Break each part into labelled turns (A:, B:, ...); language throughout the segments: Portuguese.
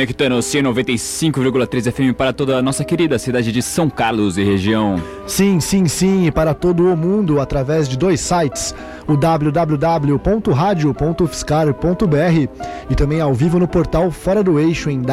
A: conectando o 95,3 FM para toda a nossa querida cidade de São Carlos e região.
B: Sim, e para todo o mundo através de 2 sites, o www.radio.ufscar.br e também ao vivo no portal Fora do Eixo em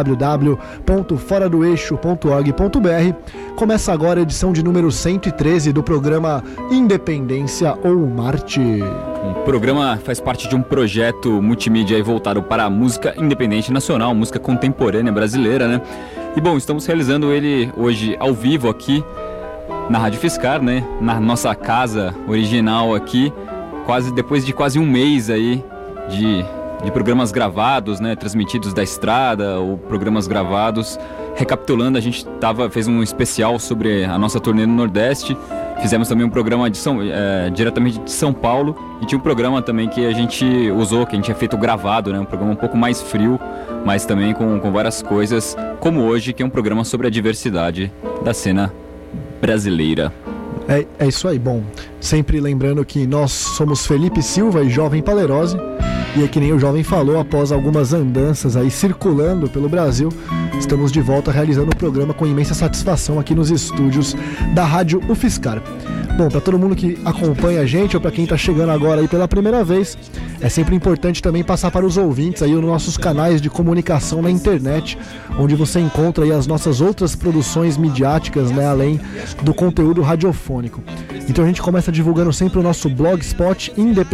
B: www.foradoeixo.org.br. Começa agora a edição de número 113 do programa Independência ou Marte.
A: O programa faz parte de um projeto multimídia voltado para a música independente nacional, música contemporânea brasileira, né? E bom, estamos realizando ele hoje ao vivo aqui na Rádio Fiscar, né? Na nossa casa original aqui, depois de quase um mês aí de programas gravados, né? Transmitidos da estrada ou programas gravados. Recapitulando, a gente fez um especial sobre a nossa turnê no Nordeste. Fizemos também um programa diretamente de São Paulo e tinha um programa também que a gente usou, que a gente tinha feito gravado, né? Um programa um pouco mais frio, mas também com várias coisas, como hoje, que é um programa sobre a diversidade da cena brasileira.
B: É isso aí, bom, sempre lembrando que nós somos Felipe Silva e Jovem Palerose, e é que nem o Jovem falou, após algumas andanças aí circulando pelo Brasil, estamos de volta realizando o programa com imensa satisfação aqui nos estúdios da Rádio UFSCar. Bom, para todo mundo que acompanha a gente ou para quem está chegando agora aí pela primeira vez, é sempre importante também passar para os ouvintes aí os nossos canais de comunicação na internet, onde você encontra aí as nossas outras produções midiáticas, né, além do conteúdo radiofônico. Então a gente começa divulgando sempre o nosso blogspot,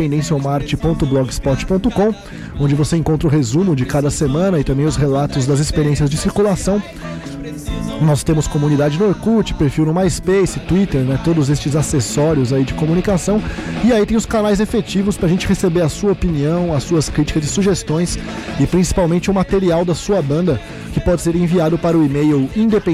B: independenciaomarte.blogspot.com, onde você encontra o resumo de cada semana e também os relatos das experiências de circulação. Nós temos comunidade no Orkut, perfil no MySpace, Twitter, né? Todos estes acessórios aí de comunicação. E aí tem os canais efetivos pra gente receber a sua opinião, as suas críticas e sugestões e principalmente o material da sua banda, que pode ser enviado para o e-mail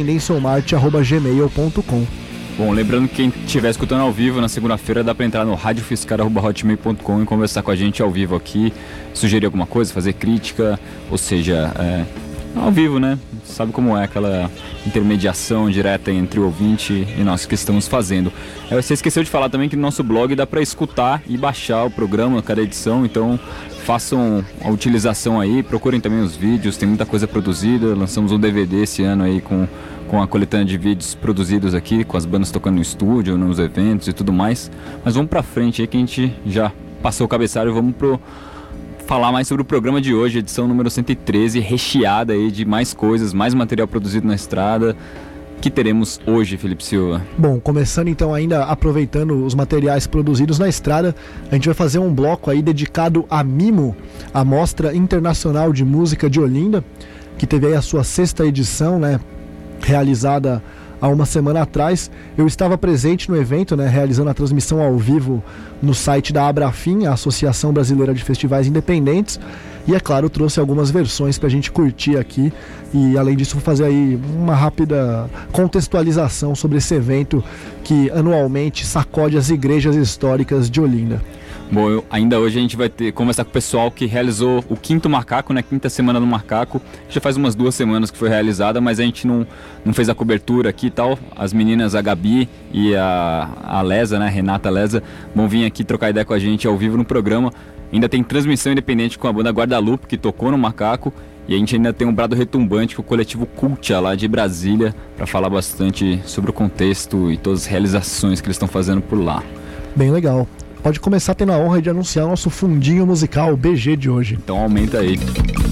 B: independenciaomarte@gmail.com.
A: Bom, lembrando que quem estiver escutando ao vivo na segunda-feira dá para entrar no radiofiscar@hotmail.com e conversar com a gente ao vivo aqui, sugerir alguma coisa, fazer crítica, ou seja, ao vivo, né? Sabe como é aquela intermediação direta entre o ouvinte e nós que estamos fazendo. Você esqueceu de falar também que no nosso blog dá para escutar e baixar o programa, cada edição, então façam a utilização aí, procurem também os vídeos, tem muita coisa produzida, lançamos um DVD esse ano aí com a coletânea de vídeos produzidos aqui, com as bandas tocando no estúdio, nos eventos e tudo mais. Mas vamos pra frente aí que a gente já passou o cabeçalho, vamos falar mais sobre o programa de hoje, edição número 113, recheada aí de mais coisas, mais material produzido na estrada. Que teremos hoje, Felipe Silva?
B: Bom, começando então ainda aproveitando os materiais produzidos na estrada, a gente vai fazer um bloco aí dedicado à MIMO, a Mostra Internacional de Música de Olinda, que teve aí a sua 6ª edição, né, realizada há uma semana atrás. Eu estava presente no evento, né, realizando a transmissão ao vivo no site da Abrafim, a Associação Brasileira de Festivais Independentes, e é claro, trouxe algumas versões pra gente curtir aqui, e além disso vou fazer aí uma rápida contextualização sobre esse evento que anualmente sacode as igrejas históricas de Olinda.
A: Bom, ainda hoje a gente vai conversar com o pessoal que realizou o 5º Macaco, né? 5ª Semana do Macaco. Já faz umas 2 semanas que foi realizada, mas a gente não fez a cobertura aqui e tal. As meninas, a Gabi e a Lesa, né? Renata Lesa, vão vir aqui trocar ideia com a gente ao vivo no programa. Ainda tem transmissão independente com a banda Guadalupe, que tocou no Macaco. E a gente ainda tem um brado retumbante com o coletivo Cultia, lá de Brasília, para falar bastante sobre o contexto e todas as realizações que eles estão fazendo por lá.
B: Bem legal. Pode começar tendo a honra de anunciar o nosso fundinho musical, o BG de hoje.
A: Então aumenta aí.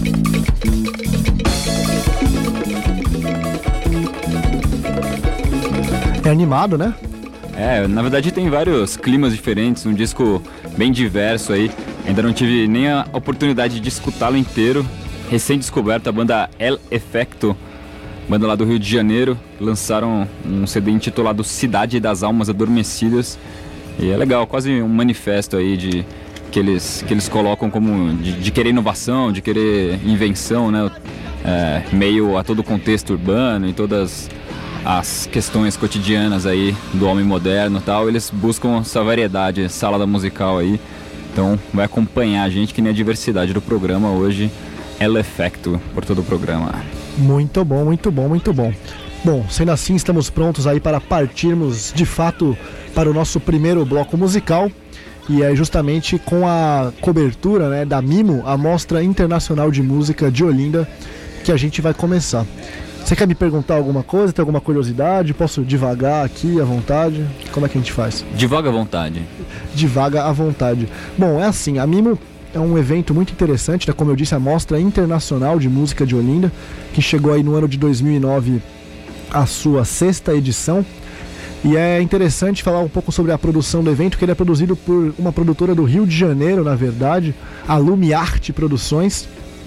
B: É animado, né?
A: Na verdade tem vários climas diferentes, um disco bem diverso aí. Ainda não tive nem a oportunidade de escutá-lo inteiro. Recém-descoberto, a banda El Efecto, banda lá do Rio de Janeiro, lançaram um CD intitulado Cidade das Almas Adormecidas. E é legal, quase um manifesto aí que eles colocam como de querer inovação, de querer invenção, né? Meio a todo o contexto urbano e todas as questões cotidianas aí do homem moderno e tal, eles buscam essa variedade, essa salada musical aí. Então vai acompanhar a gente que nem a diversidade do programa hoje, El Efecto por todo o programa.
B: Muito bom, muito bom, muito bom. Bom, sendo assim, estamos prontos aí para partirmos de fato para o nosso primeiro bloco musical. E é justamente com a cobertura, né, da MIMO, a Mostra Internacional de Música de Olinda, que a gente vai começar. Você quer me perguntar alguma coisa? Tem alguma curiosidade? Posso divagar aqui à vontade? Como é que a gente faz?
A: Divaga à vontade.
B: Divaga à vontade. Bom, é assim, a Mimo é um evento muito interessante, né? Como eu disse, a Mostra Internacional de Música de Olinda, que chegou aí no ano de 2009 à sua 6ª edição. E é interessante falar um pouco sobre a produção do evento, que ele é produzido por uma produtora do Rio de Janeiro, na verdade, a Lumiarte Produções.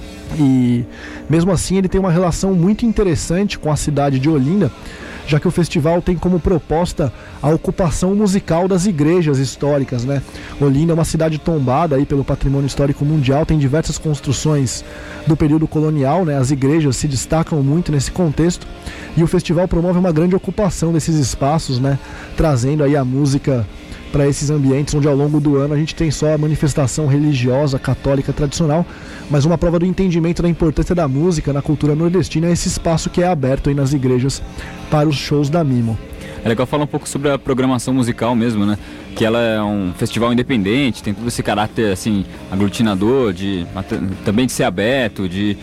B: E mesmo assim ele tem uma relação muito interessante com a cidade de Olinda, já que o festival tem como proposta a ocupação musical das igrejas históricas, né? Olinda é uma cidade tombada aí pelo patrimônio histórico mundial, tem diversas construções do período colonial, né? As igrejas se destacam muito nesse contexto e o festival promove uma grande ocupação desses espaços, né? Trazendo aí a música para esses ambientes onde ao longo do ano a gente tem só a manifestação religiosa católica tradicional, mas uma prova do entendimento da importância da música na cultura nordestina é esse espaço que é aberto aí nas igrejas para os shows da Mimo.
A: É legal falar um pouco sobre a programação musical mesmo, né? Que ela é um festival independente, tem todo esse caráter assim aglutinador, também de ser aberto, de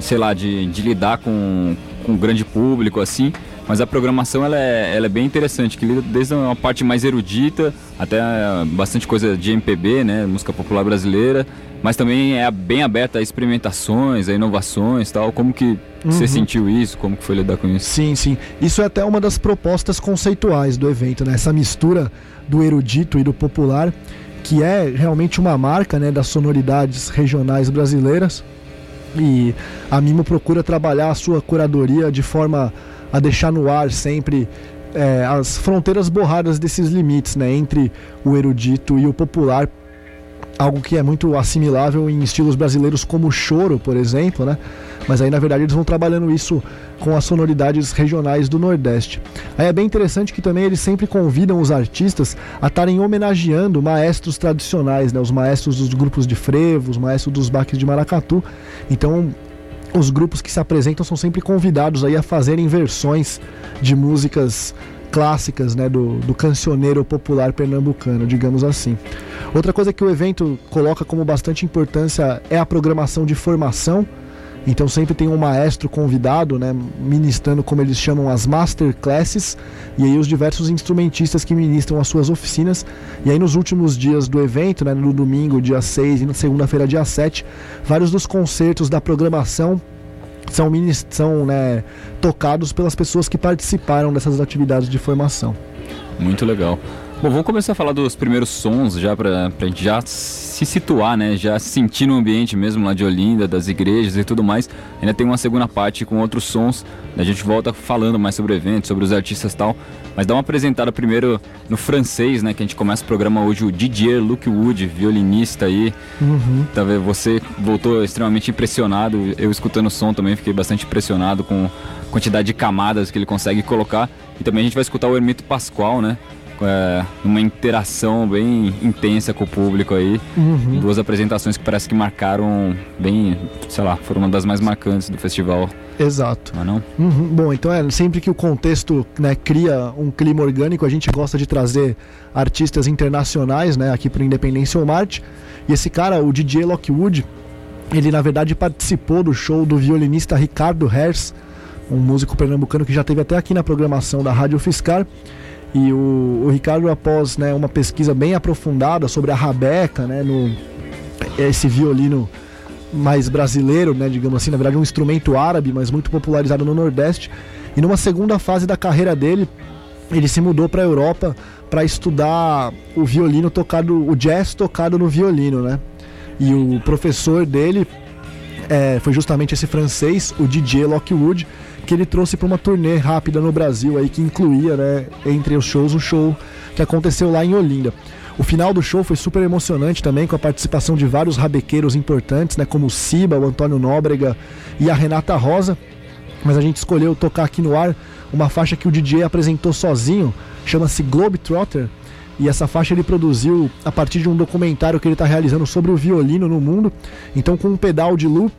A: lidar com um grande público assim. Mas a programação ela é bem interessante, que lida desde uma parte mais erudita até bastante coisa de MPB, né, música popular brasileira, mas também é bem aberta a experimentações, a inovações, tal. Como que você sentiu isso? Como que foi lidar com isso?
B: Sim, sim. Isso é até uma das propostas conceituais do evento, né? Essa mistura do erudito e do popular, que é realmente uma marca, né, das sonoridades regionais brasileiras. E a Mimo procura trabalhar a sua curadoria de forma a deixar no ar sempre as fronteiras borradas desses limites, né, entre o erudito e o popular, algo que é muito assimilável em estilos brasileiros como o choro, por exemplo, né? Mas aí na verdade eles vão trabalhando isso com as sonoridades regionais do Nordeste. Aí é bem interessante que também eles sempre convidam os artistas a estarem homenageando maestros tradicionais, né? Os maestros dos grupos de frevo, os maestros dos baques de maracatu. Então os grupos que se apresentam são sempre convidados aí a fazerem versões de músicas clássicas, né, do cancioneiro popular pernambucano, digamos assim. Outra coisa que o evento coloca como bastante importância é a programação de formação. Então sempre tem um maestro convidado, né, ministrando, como eles chamam, as masterclasses, e aí os diversos instrumentistas que ministram as suas oficinas. E aí nos últimos dias do evento, né, no domingo, dia 6, e na segunda-feira, dia 7, vários dos concertos da programação são né, tocados pelas pessoas que participaram dessas atividades de formação.
A: Muito legal. Bom, vamos começar a falar dos primeiros sons já pra gente já se situar, né? Já se sentir no ambiente mesmo lá de Olinda, das igrejas e tudo mais. Ainda tem uma segunda parte com outros sons. A gente volta falando mais sobre o evento, sobre os artistas e tal. Mas dá uma apresentada primeiro no francês, né? Que a gente começa o programa hoje, o Didier Lockwood, violinista aí. Tá vendo? Você voltou extremamente impressionado. Eu escutando o som também fiquei bastante impressionado com a quantidade de camadas que ele consegue colocar. E também a gente vai escutar o Hermeto Pascoal, né? Uma interação bem intensa com o público aí. Duas apresentações que parece que marcaram bem, sei lá, foram uma das mais marcantes do festival.
B: Exato.
A: Não é não?
B: Bom, então sempre que o contexto, né, cria um clima orgânico, a gente gosta de trazer artistas internacionais, né, aqui para o Independência ou Marte. E esse cara, o DJ Lockwood, ele na verdade participou do show do violinista Ricardo Herz, um músico pernambucano que já esteve até aqui na programação da Rádio Fiscar. E o Ricardo, após, né, uma pesquisa bem aprofundada sobre a rabeca, né, esse violino mais brasileiro, né, digamos assim, na verdade um instrumento árabe, mas muito popularizado no Nordeste. E numa segunda fase da carreira dele, ele se mudou para a Europa para estudar o violino tocado, o jazz tocado no violino, né? E o professor dele foi justamente esse francês, o Didier Lockwood, que ele trouxe para uma turnê rápida no Brasil aí, que incluía, né, entre os shows, o show que aconteceu lá em Olinda. O final do show foi super emocionante também, com a participação de vários rabequeiros importantes, né, como o Siba, o Antônio Nóbrega e a Renata Rosa. Mas a gente escolheu tocar aqui no ar uma faixa que o DJ apresentou sozinho, chama-se Globetrotter. E essa faixa ele produziu a partir de um documentário que ele está realizando sobre o violino no mundo. Então, com um pedal de loop,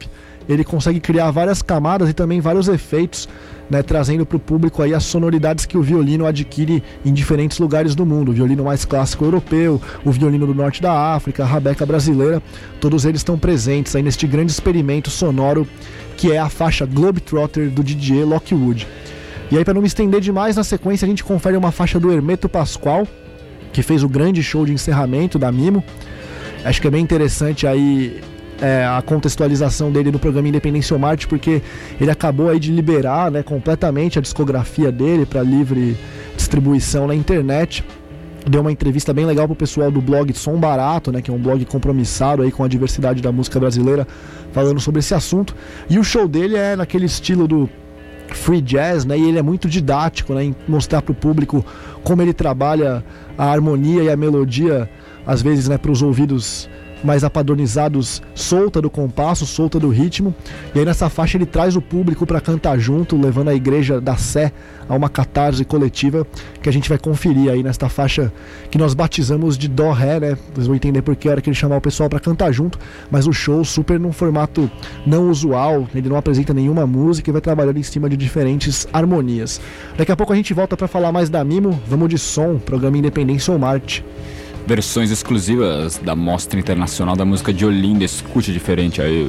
B: ele consegue criar várias camadas e também vários efeitos, né, trazendo para o público aí as sonoridades que o violino adquire em diferentes lugares do mundo. O violino mais clássico europeu, o violino do norte da África, a rabeca brasileira, todos eles estão presentes aí neste grande experimento sonoro que é a faixa Globetrotter do Didier Lockwood. E aí, para não me estender demais, na sequência a gente confere uma faixa do Hermeto Pascoal, que fez o grande show de encerramento da Mimo. Acho que é bem interessante aí a contextualização dele no programa Independência ou Marte, porque ele acabou aí de liberar, né, completamente a discografia dele para livre distribuição na internet. Deu uma entrevista bem legal pro pessoal do blog Som Barato, né, que é um blog compromissado aí com a diversidade da música brasileira, falando sobre esse assunto. E o show dele é naquele estilo do free jazz, né, e ele é muito didático, né, em mostrar pro público como ele trabalha a harmonia e a melodia, às vezes, né, pros ouvidos mais apadronizados, solta do compasso, solta do ritmo. E aí nessa faixa ele traz o público para cantar junto, levando a Igreja da Sé a uma catarse coletiva, que a gente vai conferir aí nesta faixa que nós batizamos de Dó Ré, né? Vocês vão entender porque a hora que ele chamar o pessoal para cantar junto, mas o show super num formato não usual, ele não apresenta nenhuma música e vai trabalhando em cima de diferentes harmonias. Daqui a pouco a gente volta para falar mais da Mimo. Vamos de som, programa Independência ou Marte.
A: Versões exclusivas da Mostra Internacional da Música de Olinda. Escute diferente aí.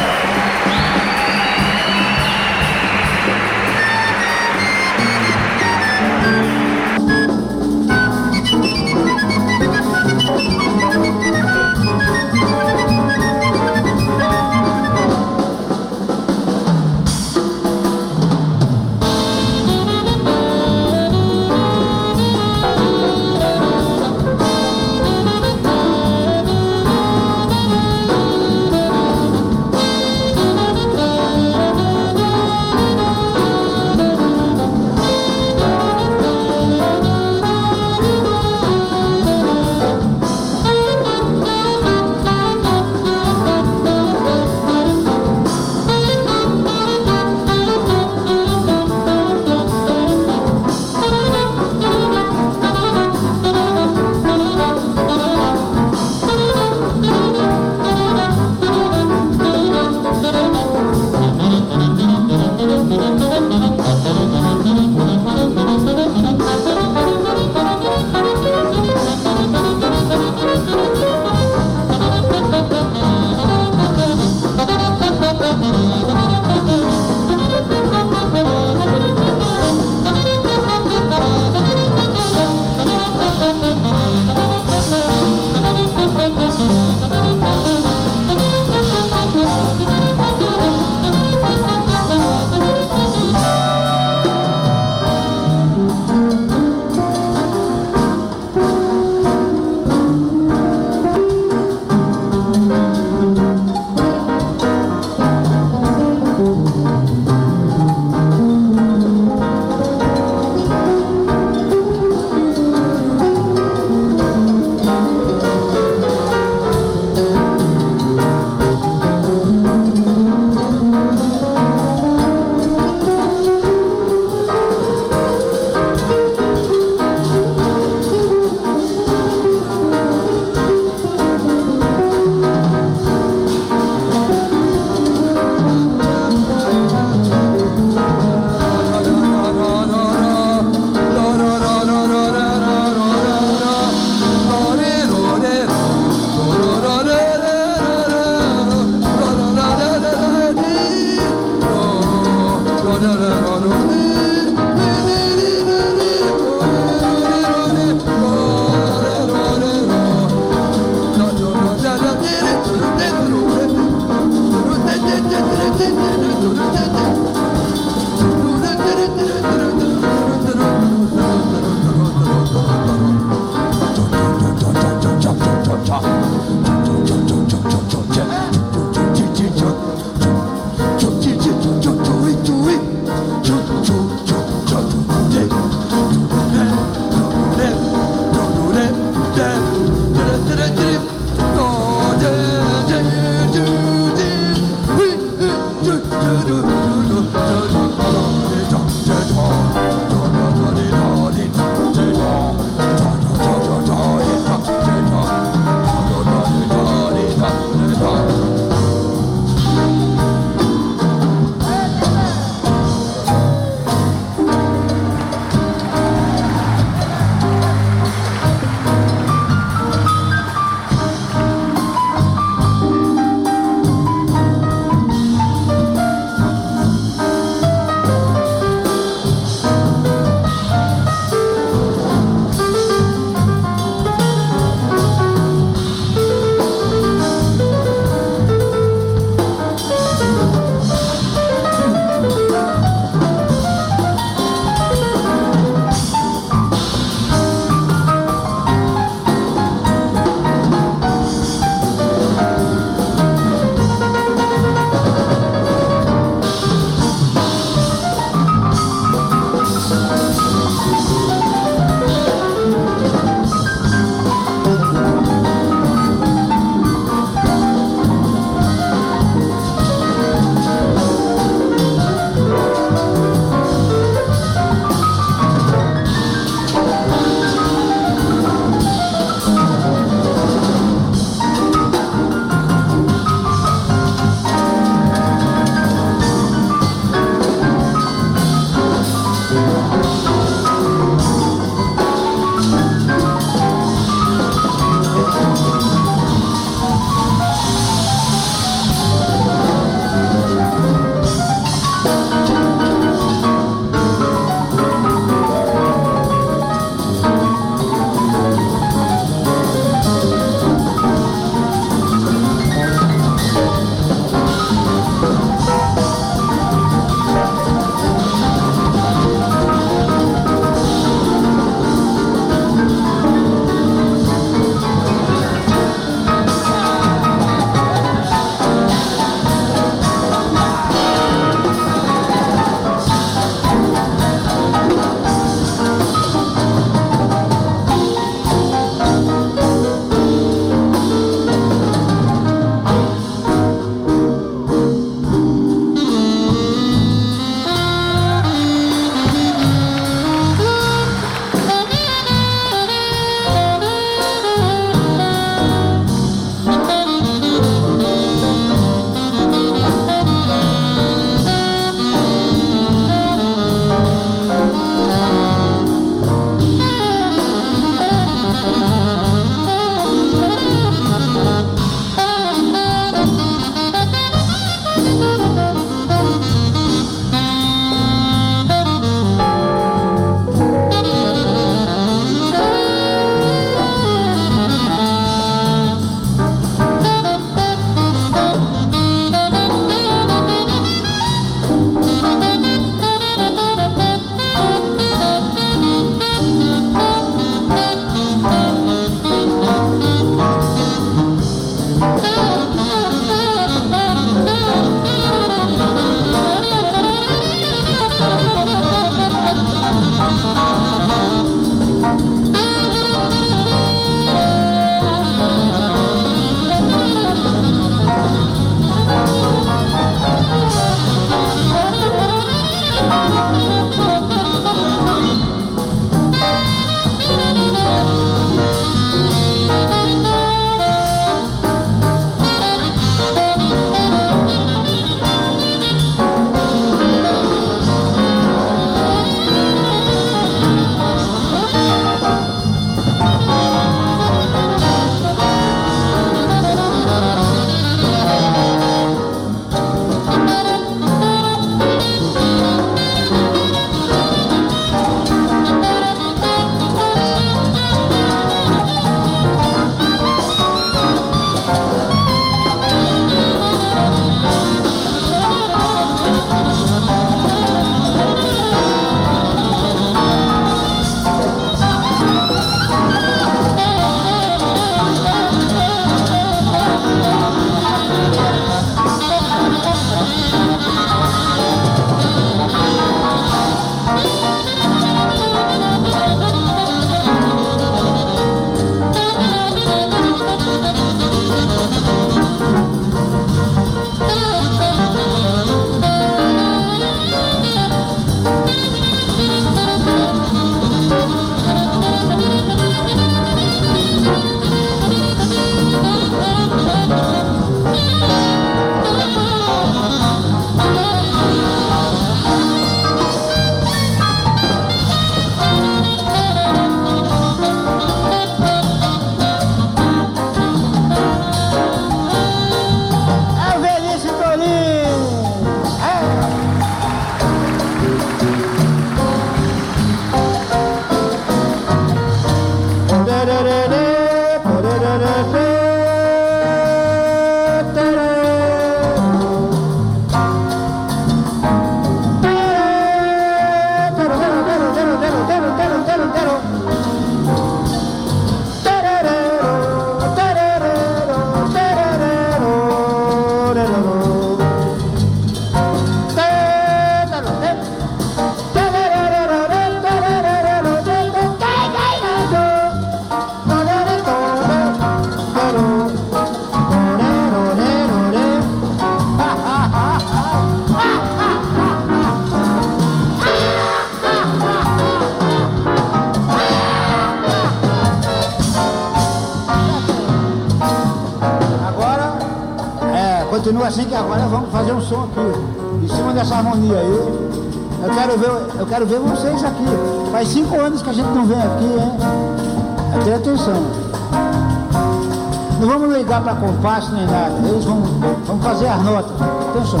C: Continua assim que agora vamos fazer um som aqui, em cima dessa harmonia aí. Eu quero ver vocês aqui. Faz 5 anos que a gente não vem aqui, hein? Tenha atenção. Não vamos ligar para compasso nem nada. Eles vão fazer as notas. Atenção.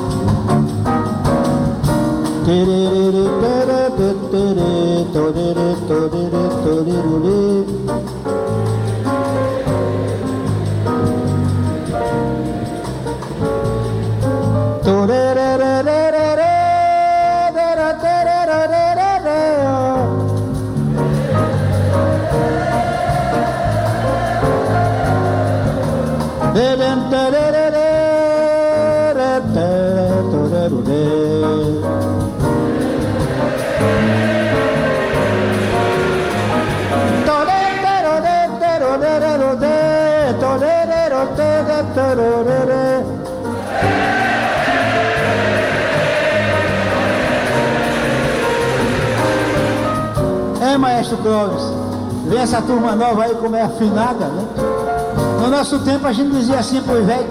C: Maestro Clóvis, vê essa turma nova aí como é afinada, né? No nosso tempo a gente dizia assim pro velho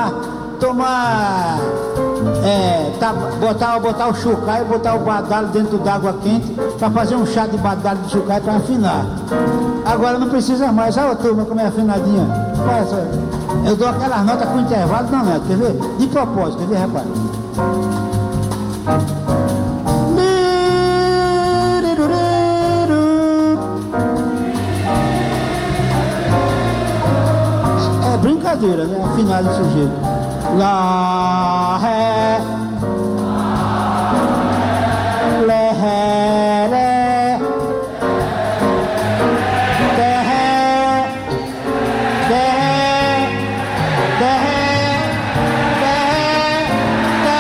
C: botar o chucai, botar o badalo dentro d'água quente para fazer um chá de badalo de chucai para afinar. Agora não precisa mais. Olha a turma como é afinadinha. Eu dou aquelas notas com intervalo, não, quer ver? De propósito, quer ver, rapaz? É brincadeira, né? Afinar desse jeito. Lá, ré, lé, ré, lé, dé, ré, dé, ré, dé, ré, dé,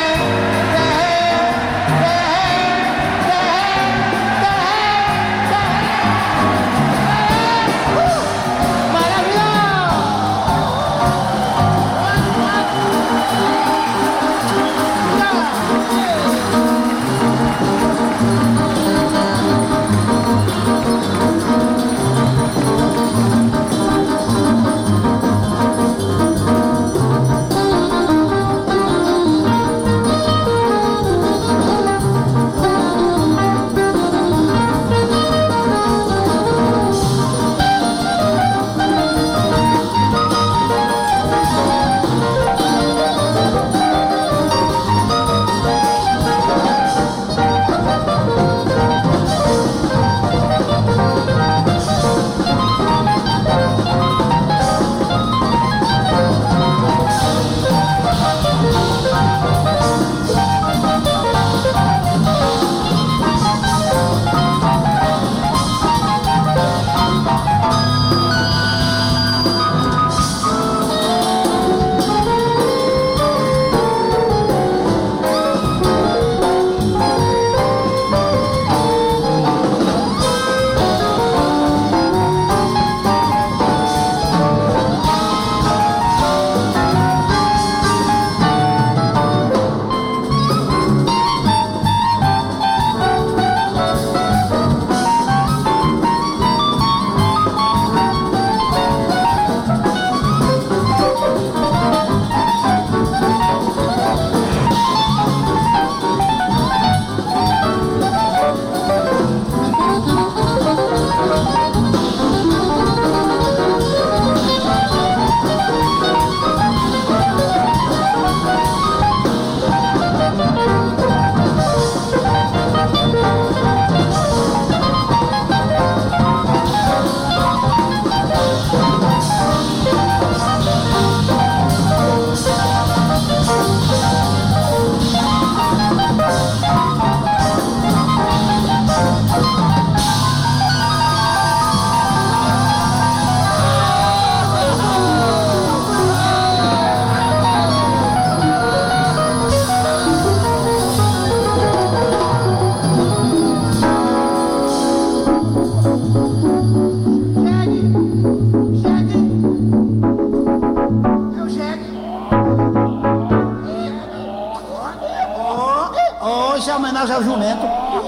C: homenagem ao jumento.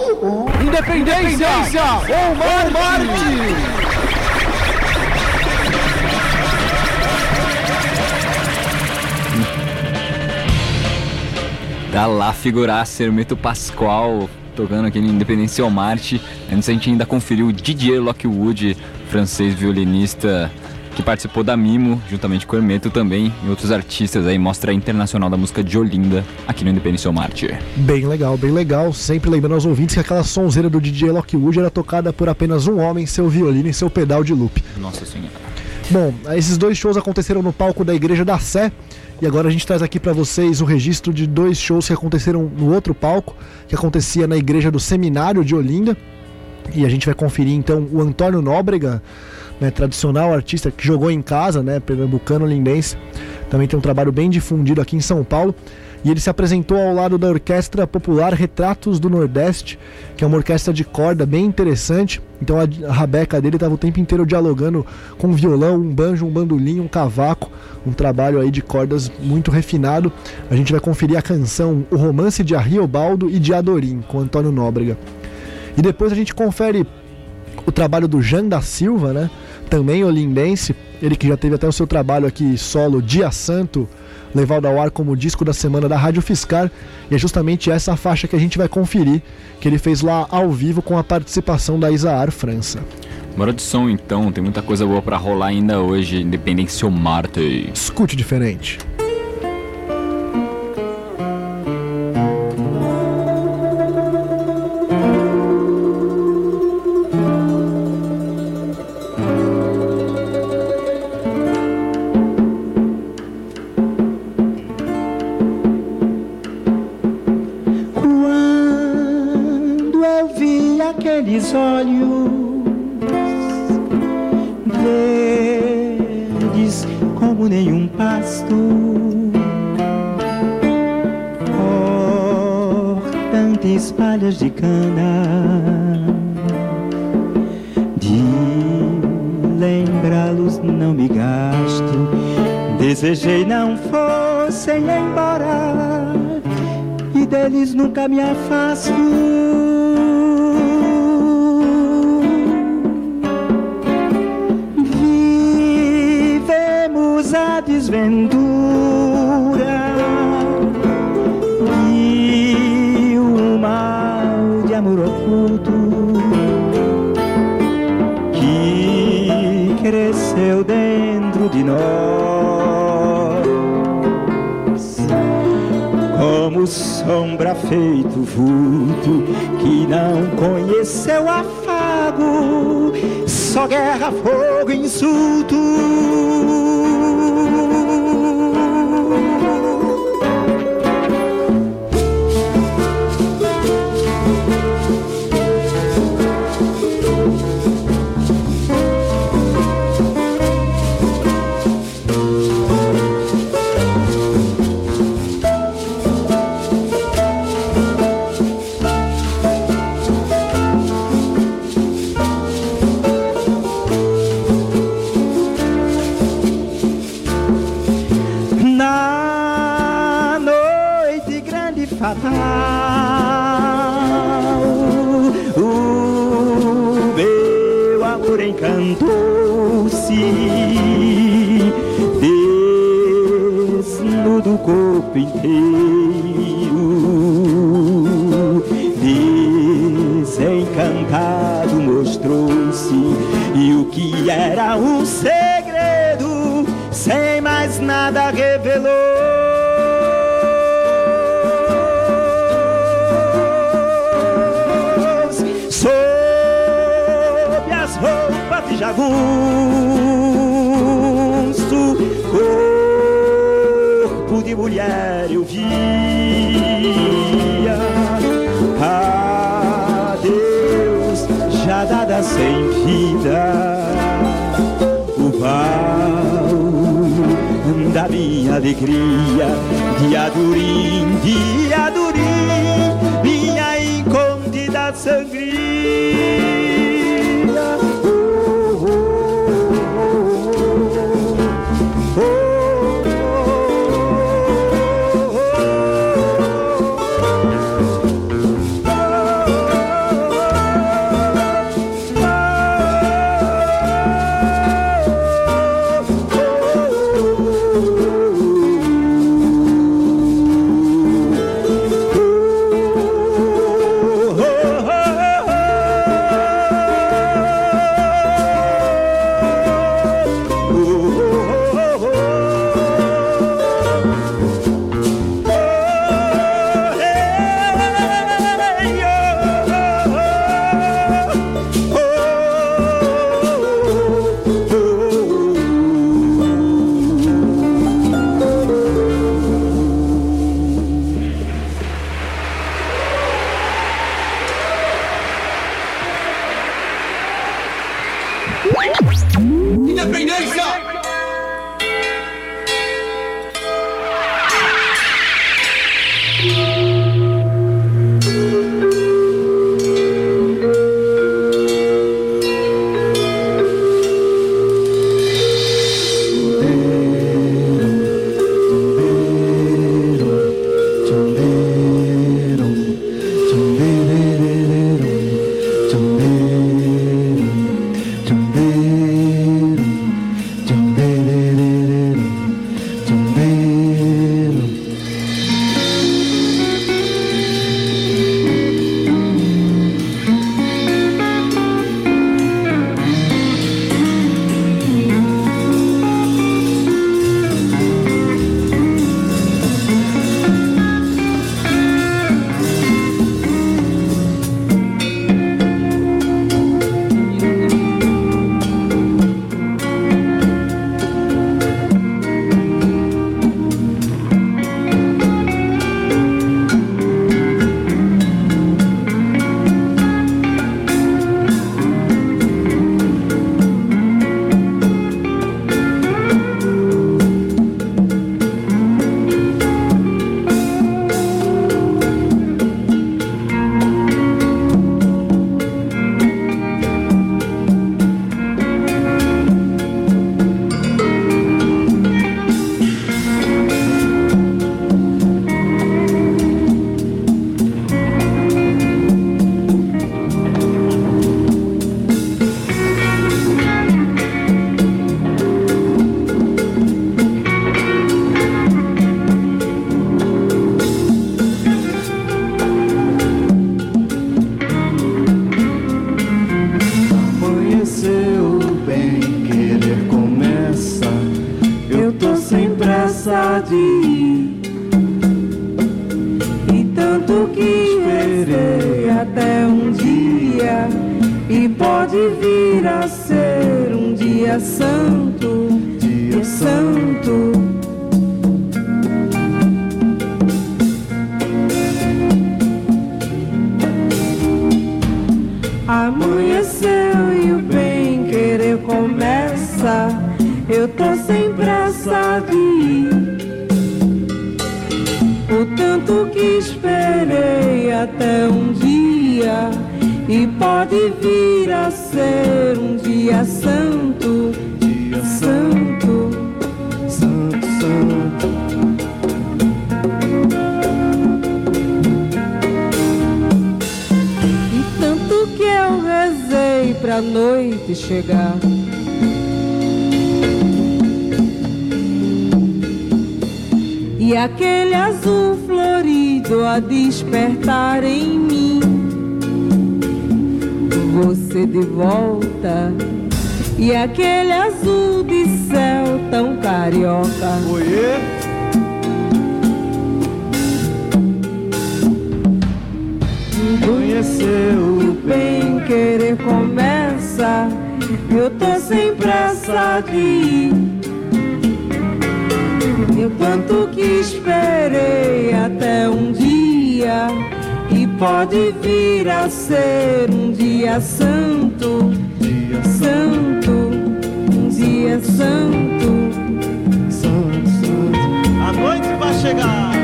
D: Independência ou Marte!
A: Tá lá figuraça, Hermeto Pascoal, tocando aqui no Independência Marte. Antes a gente ainda conferiu o Didier Lockwood, francês violinista, que participou da Mimo, juntamente com o Hermeto também, e outros artistas aí, Mostra Internacional da Música de Olinda, aqui no Independência Marte.
B: Bem legal. Sempre lembrando aos ouvintes que aquela sonzeira do DJ Lockwood era tocada por apenas um homem, seu violino e seu pedal de loop.
A: Nossa Senhora.
B: Bom, esses dois shows aconteceram no palco da Igreja da Sé, e agora a gente traz aqui para vocês o registro de 2 shows que aconteceram no outro palco, que acontecia na Igreja do Seminário de Olinda, e a gente vai conferir então o Antônio Nóbrega, né, tradicional artista que jogou em casa, né, pernambucano lindense, também tem um trabalho bem difundido aqui em São Paulo, e ele se apresentou ao lado da Orquestra Popular Retratos do Nordeste, que é uma orquestra de corda bem interessante. Então a rabeca dele estava o tempo inteiro dialogando com um violão, um banjo, um bandolim, um cavaco, um trabalho aí de cordas muito refinado. A gente vai conferir a canção O Romance de Ariobaldo e de Adorim, com Antônio Nóbrega. E depois a gente confere o trabalho do Jean da Silva, né? Também olindense, ele que já teve até o seu trabalho aqui solo, Dia Santo, levado ao ar como disco da semana da Rádio Fiscar, e é justamente essa faixa que a gente vai conferir, que ele fez lá ao vivo com a participação da Isaar França.
A: Bora de som então, tem muita coisa boa pra rolar ainda hoje, Independência Marte.
B: Escute diferente.
E: Aqueles olhos verdes como nenhum pasto, cortantes palhas de cana, de lembrá-los não me gasto, desejei não fossem embora e deles nunca me afasto. A desventura e o mal de amor oculto que cresceu dentro de nós, como sombra feito vulto que não conheceu afago, só guerra, fogo e insulto. O meu amor encantou-se, desnudo o corpo inteiro, desencantado mostrou-se, e o que era um segredo, sem mais nada revelou. De jagunço, corpo de mulher eu via, adeus já dada sem vida, o val da minha alegria, de Adorim, minha incôndita sangria.
D: Independência!
E: E tanto que esperei até um dia, e pode vir a ser um dia santo, dia santo. Amanheceu e o bem querer começa, eu tô sem pressa de ir. O tanto que esperei até um dia, e pode vir a ser um dia santo, dia santo, santo, santo. E tanto que eu rezei pra noite chegar, e aquele azul florido a despertar em mim, você de volta, e aquele azul de céu tão carioca.
D: Oiê!
E: Conheceu o bem querer começa, eu tô sem pressa de ir. Eu tanto que esperei até um dia, e pode vir a ser um dia santo, dia santo, um dia santo, santo, santo.
D: A noite vai chegar.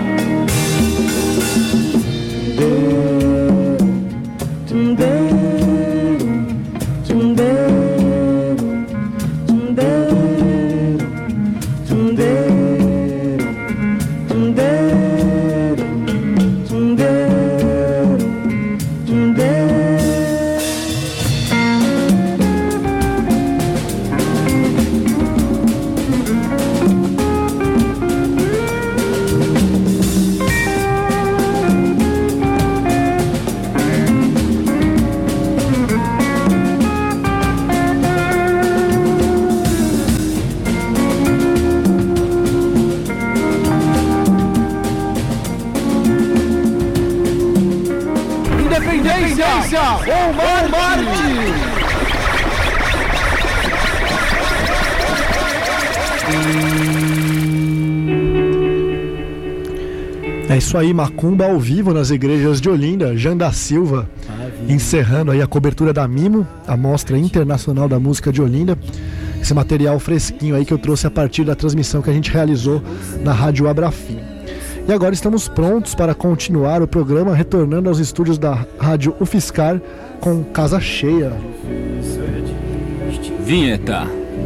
B: Omar Martins! É isso aí, macumba ao vivo nas igrejas de Olinda. Jean da Silva encerrando aí a cobertura da Mimo, a Mostra Internacional da Música de Olinda. Esse material fresquinho aí que eu trouxe a partir da transmissão que a gente realizou na Rádio Abrafim. E agora estamos prontos para continuar o programa, retornando aos estúdios da Rádio UFSCar com casa cheia.
A: Vinheta.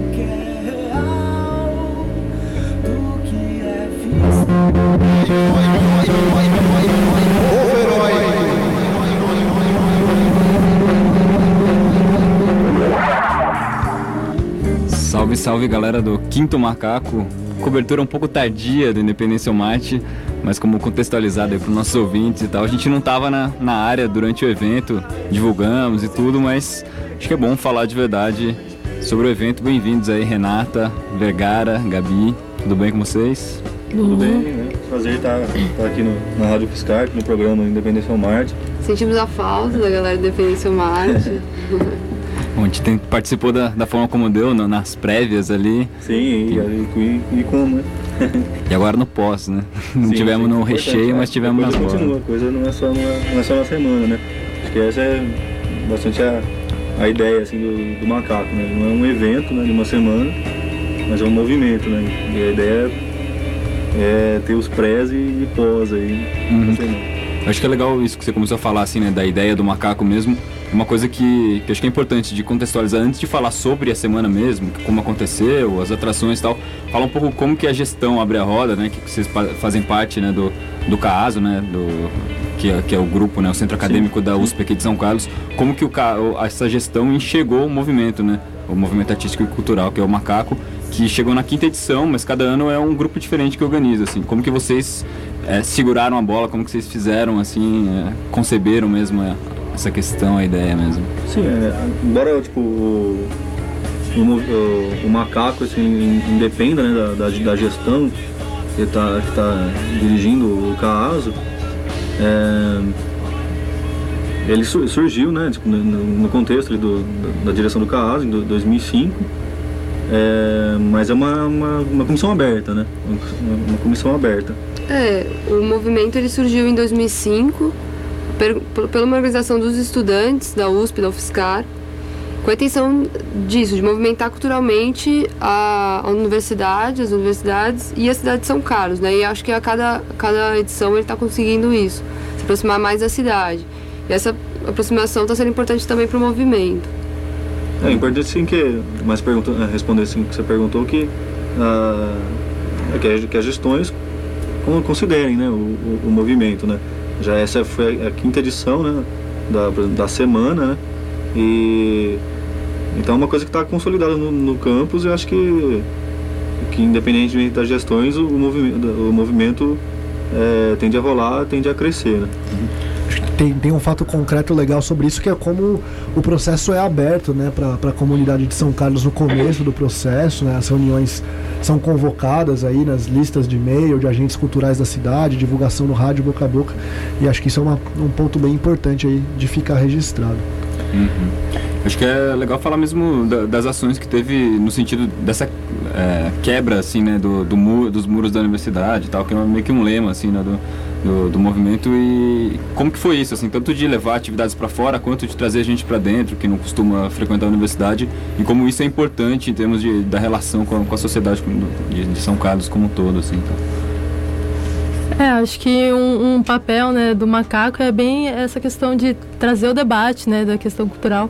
A: Salve, salve galera do Quinto Macaco. Cobertura um pouco tardia do Independência ou Mate, mas como contextualizado aí para os nossos ouvintes e tal, a gente não estava na área durante o evento, divulgamos e tudo, mas acho que é bom falar de verdade sobre o evento. Bem-vindos aí, Renata, Vergara, Gabi, tudo bem com vocês?
F: Tudo bem, né? Prazer estar aqui na Rádio UFSCar, no programa Independência ou Marte.
G: Sentimos a falta da galera do Independência ou Marte.
A: Bom, a gente participou da forma como deu, nas prévias ali.
F: Sim, e como, né?
A: E agora no pós, né? Não
F: Sim,
A: tivemos no recheio, mas tivemos nas bolas.
F: A coisa não é só na semana, né? Acho que essa é bastante a ideia assim, do macaco, né? Não é um evento, né, de uma semana, mas é um movimento, né? E a ideia é ter os prés e pós aí na semana.
A: Acho que é legal isso que você começou a falar, assim, né? Da ideia do macaco mesmo. Uma coisa que acho que é importante de contextualizar antes de falar sobre a semana mesmo, como aconteceu, as atrações e tal. Fala um pouco como que a gestão abre a roda, né? Que vocês fazem parte, né, do CAASO, né? Que é o grupo, né? O Centro Acadêmico da USP aqui de São Carlos. Como que essa gestão enxergou o movimento, né? O movimento artístico e cultural, que é o Macaco, que chegou na 5ª edição, mas cada ano é um grupo diferente que organiza, assim. Como que vocês seguraram a bola, como que vocês fizeram, assim, conceberam mesmo essa questão, a ideia mesmo?
F: Sim, embora tipo, o Macaco assim, independa, né, da gestão que tá dirigindo o CAASO, ele surgiu, né, tipo, no contexto ali da direção do CAASO em 2005, mas é uma comissão aberta, né? Uma comissão aberta.
G: O movimento ele surgiu em 2005 pela uma organização dos estudantes da USP, da UFSCar, com a intenção disso, de movimentar culturalmente as universidades e a cidade de São Carlos, né? E acho que a cada edição ele está conseguindo isso, se aproximar mais da cidade. E essa aproximação está sendo importante também para o movimento.
F: É importante sim responder assim que você perguntou, que as gestões considerem, né, o movimento, né? Já essa foi a 5ª edição, né, da semana, né? E então é uma coisa que está consolidada no campus. Eu acho que independentemente das gestões, o movimento tende a rolar, tende a crescer, né?
B: Tem um fato concreto legal sobre isso, que é como o processo é aberto, né, para a comunidade de São Carlos no começo do processo, né? As reuniões são convocadas aí nas listas de e-mail de agentes culturais da cidade, divulgação no rádio, boca a boca, e acho que isso é um ponto bem importante aí de ficar registrado.
A: Acho que é legal falar mesmo das ações que teve no sentido dessa quebra, assim, né, dos muros da universidade e tal, que é meio que um lema, assim, né, do movimento. E como que foi isso, assim, tanto de levar atividades para fora quanto de trazer gente para dentro que não costuma frequentar a universidade, e como isso é importante em termos da relação com a sociedade de São Carlos como um todo, assim, então.
H: Acho que um papel, né, do Macaco é bem essa questão de trazer o debate, né, da questão cultural,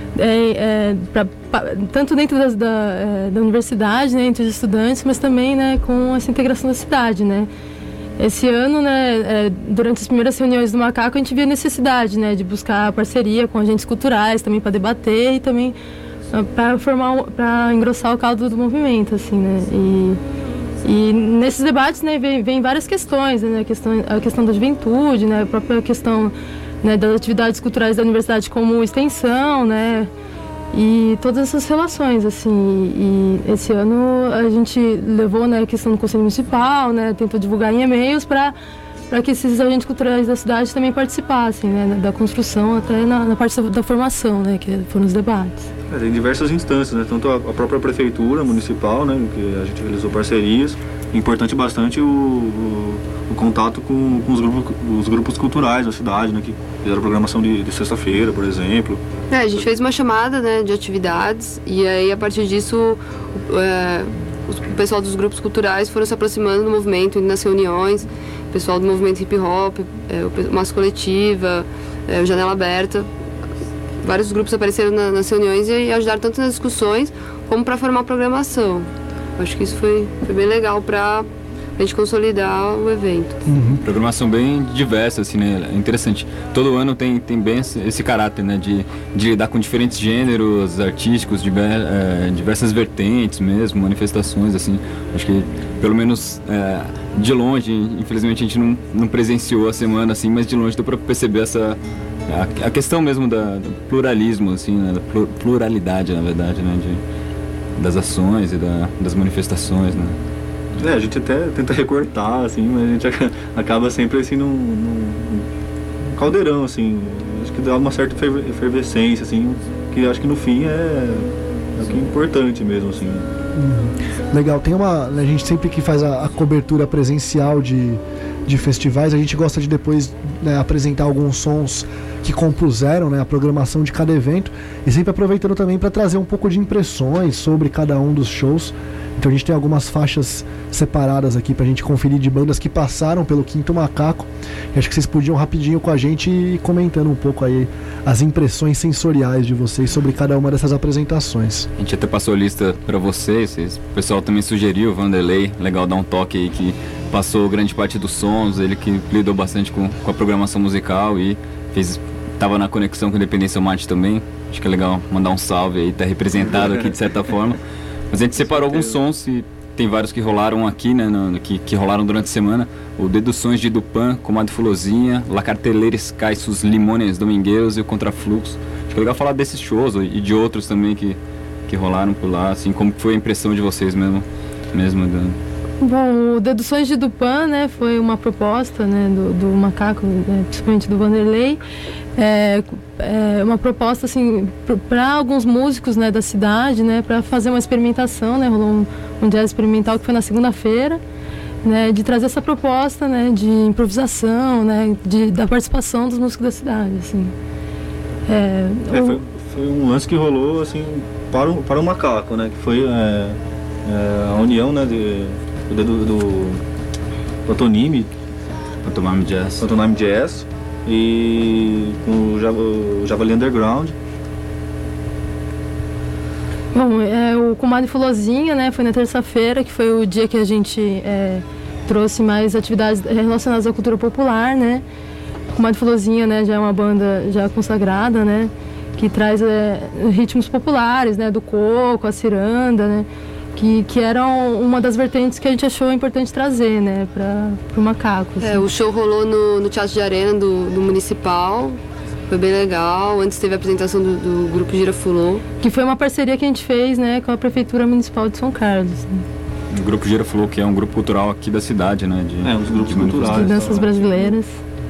H: tanto dentro da universidade, né, entre os estudantes, mas também, né, com essa integração da cidade, né. Esse ano, né, durante as primeiras reuniões do Macaco, a gente viu a necessidade, né, de buscar parceria com agentes culturais também para debater e também para engrossar o caldo do movimento, assim, né. E nesses debates, né, vem várias questões, né, a questão da juventude, né, a própria questão, né, das atividades culturais da universidade como extensão, né, e todas essas relações, assim. E esse ano a gente levou, né, a questão do Conselho Municipal, né, tentou divulgar em e-mails para que esses agentes culturais da cidade também participassem, né, da construção até na parte da formação, né, que foram os debates.
F: Tem diversas instâncias, né? Tanto a própria prefeitura municipal, né? Que a gente realizou parcerias. Importante bastante o contato com os grupos culturais da cidade, né? Que fizeram programação de sexta-feira, por exemplo.
G: A gente fez uma chamada, né, de atividades e aí a partir disso o pessoal dos grupos culturais foram se aproximando do movimento, indo nas reuniões, o pessoal do movimento hip hop, o Massa Coletiva, o Janela Aberta. Vários grupos apareceram nas reuniões e ajudaram tanto nas discussões como para formar a programação. Acho que isso foi bem legal para a gente consolidar o evento.
A: Programação bem diversa, assim, né? É interessante. Todo ano tem bem esse caráter, né? De lidar com diferentes gêneros artísticos, diversas vertentes mesmo, manifestações, assim. Acho que, pelo menos de longe, infelizmente a gente não presenciou a semana, assim, mas de longe deu para perceber a questão mesmo do pluralismo, assim, né? Da pluralidade, na verdade, né? Das ações e das manifestações, né?
F: A gente até tenta recortar, assim, mas a gente acaba sempre, assim, num caldeirão, assim. Acho que dá uma certa efervescência, assim, que acho que no fim é o que é importante mesmo, assim.
B: Legal, a gente sempre que faz a cobertura presencial de festivais, a gente gosta de depois, né, apresentar alguns sons que compuseram, né, a programação de cada evento, e sempre aproveitando também para trazer um pouco de impressões sobre cada um dos shows. Então a gente tem algumas faixas separadas aqui pra gente conferir de bandas que passaram pelo Quinto Macaco. E acho que vocês podiam rapidinho com a gente ir comentando um pouco aí as impressões sensoriais de vocês sobre cada uma dessas apresentações.
A: A gente até passou a lista pra vocês, o pessoal também sugeriu, o Vanderlei, legal dar um toque aí, que passou grande parte dos sons, ele que lidou bastante com a programação musical e tava na conexão com a Independência Mate também. Acho que é legal mandar um salve aí, tá representado aqui de certa forma. Mas a gente separou alguns sons e tem vários que rolaram aqui, né, que rolaram durante a semana. O Deduções de Dupan, Comadre Fulozinha, La Cartelera Sky, Sus Limones Domingueiros e o Contrafluxo. Acho que é legal falar desses shows e de outros também que rolaram por lá, assim, como foi a impressão de vocês mesmo.
H: Bom, o Deduções de Dupan, né, foi uma proposta, né, do Macaco, né, principalmente do Vanderlei. Uma proposta assim para alguns músicos, né, da cidade, né, para fazer uma experimentação, né, rolou um jazz experimental que foi na segunda-feira, né, de trazer essa proposta, né, de improvisação, né, da participação dos músicos da cidade, assim.
F: Foi um lance que rolou assim para o Macaco, né, que foi a união, né, do Pantomime Jazz e com o Javali Underground.
H: Bom, o Comadre Fulozinha, né, foi na terça-feira, que foi o dia que a gente trouxe mais atividades relacionadas à cultura popular, né. Comadre Fulozinha, né, já é uma banda já consagrada, né, que traz ritmos populares, né, do coco, a ciranda, né, que eram uma das vertentes que a gente achou importante trazer, né, para o Macaco. Assim.
G: O show rolou no Teatro de Arena do Municipal, foi bem legal. Antes teve a apresentação do Grupo Girafulô.
H: Que foi uma parceria que a gente fez, né, com a Prefeitura Municipal de São Carlos. Né.
A: O Grupo Girafulô, que é um grupo cultural aqui da cidade, né?
F: Os grupos culturais.
H: De danças brasileiras.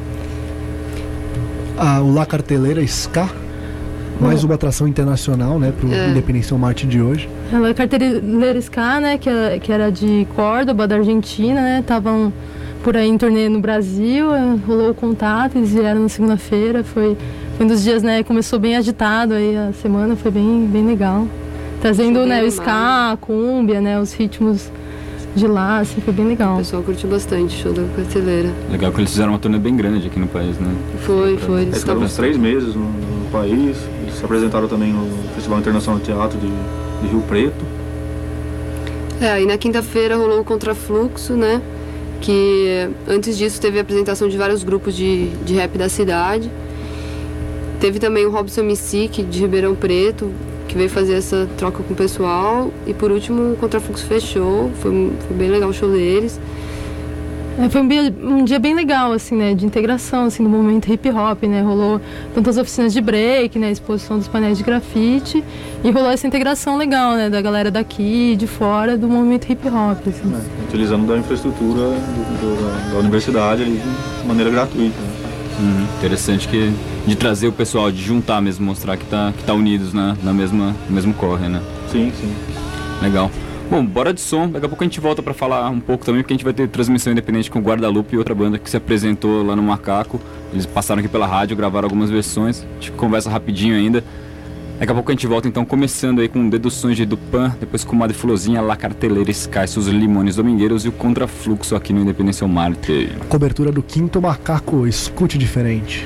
B: O La Cartelera Ska, mais uma atração internacional, né, pro Independência Marte de hoje.
H: A Cartelera Ska, né, que era de Córdoba, da Argentina, né, estavam por aí em turnê no Brasil, rolou o contato, eles vieram na segunda-feira, foi um dos dias, né, começou bem agitado aí a semana, foi bem legal. Trazendo, né, o ska, a cúmbia, né, os ritmos de lá, assim, foi bem legal.
G: O pessoal curtiu bastante o show da Cartelera.
A: Legal que eles fizeram uma turnê bem grande aqui no país, né?
G: Foi.
F: Eles estavam uns 3 meses no país, eles se apresentaram também no Festival Internacional de Teatro de Rio Preto.
G: E na quinta-feira rolou o Contrafluxo, né? Que antes disso teve a apresentação de vários grupos de rap da cidade. Teve também o Robson Missic, de Ribeirão Preto, que veio fazer essa troca com o pessoal. E por último o Contrafluxo fechou, foi bem legal o show deles.
H: Foi um dia bem legal, assim, né, de integração, assim, do movimento hip hop, né, rolou tantas oficinas de break, né, exposição dos painéis de grafite, e rolou essa integração legal, né, da galera daqui, de fora, do movimento hip hop, assim.
F: Utilizando da infraestrutura da universidade ali, de maneira gratuita, né.
A: Interessante de trazer o pessoal, de juntar mesmo, mostrar que tá unidos no mesmo corre, né?
F: Sim.
A: Legal. Bom, bora de som. Daqui a pouco a gente volta pra falar um pouco também, porque a gente vai ter transmissão independente com o Guarda-Lupe e outra banda que se apresentou lá no Macaco. Eles passaram aqui pela rádio, gravaram algumas versões. A gente conversa rapidinho ainda. Daqui a pouco a gente volta então, começando aí com Deduções de Dupan, depois com Madre Fulozinha, La Carteleira, Sky, Os Limones Domingueiros e o Contrafluxo aqui no Independência Marte.
B: Cobertura do Quinto Macaco, escute diferente.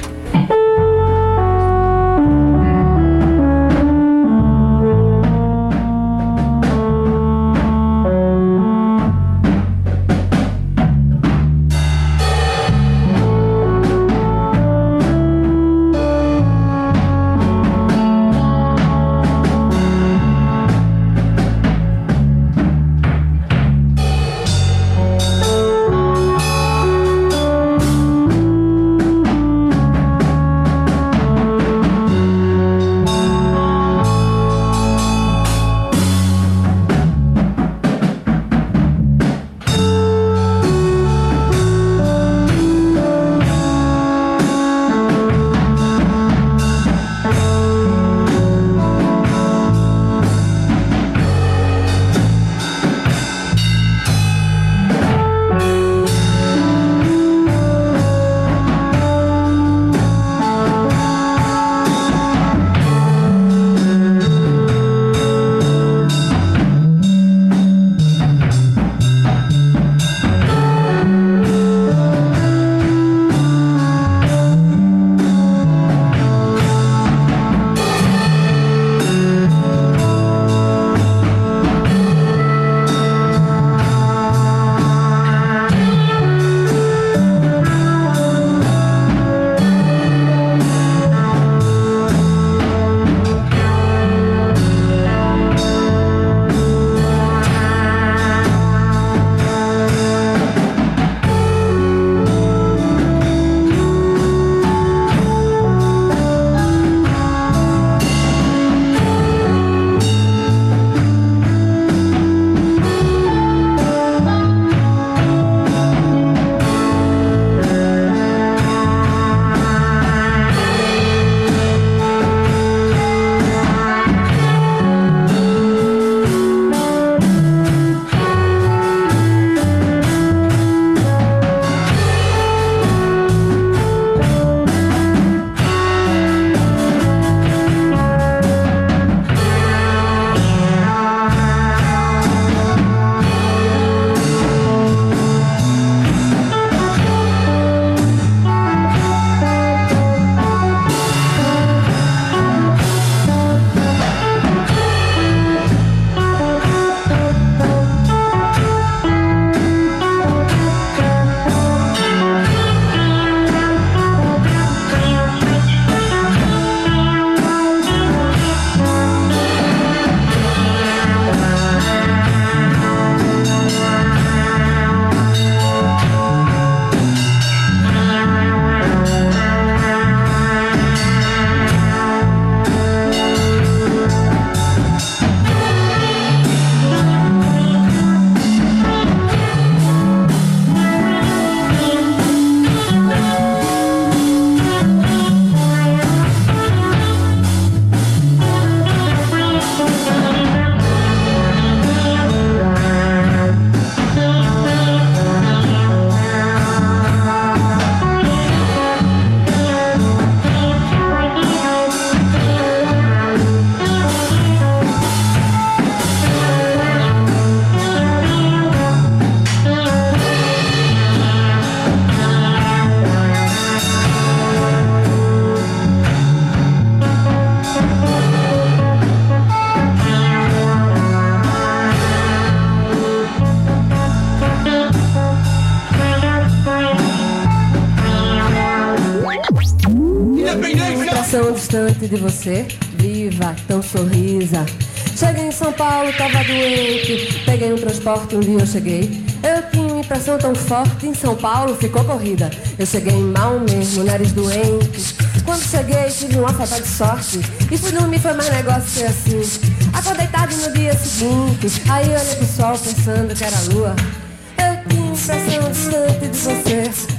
I: Tão distante de você, viva, tão sorrisa. Cheguei em São Paulo, tava doente. Peguei um transporte, um dia eu cheguei. Eu tinha uma impressão tão forte, em São Paulo ficou corrida. Eu cheguei mal mesmo, nariz doente. Quando cheguei, tive uma falta de sorte. E fui dormir, foi mais negócio ser assim. Acordei tarde no dia seguinte. Aí olhei pro sol pensando que era lua. Eu tinha impressão distante de você,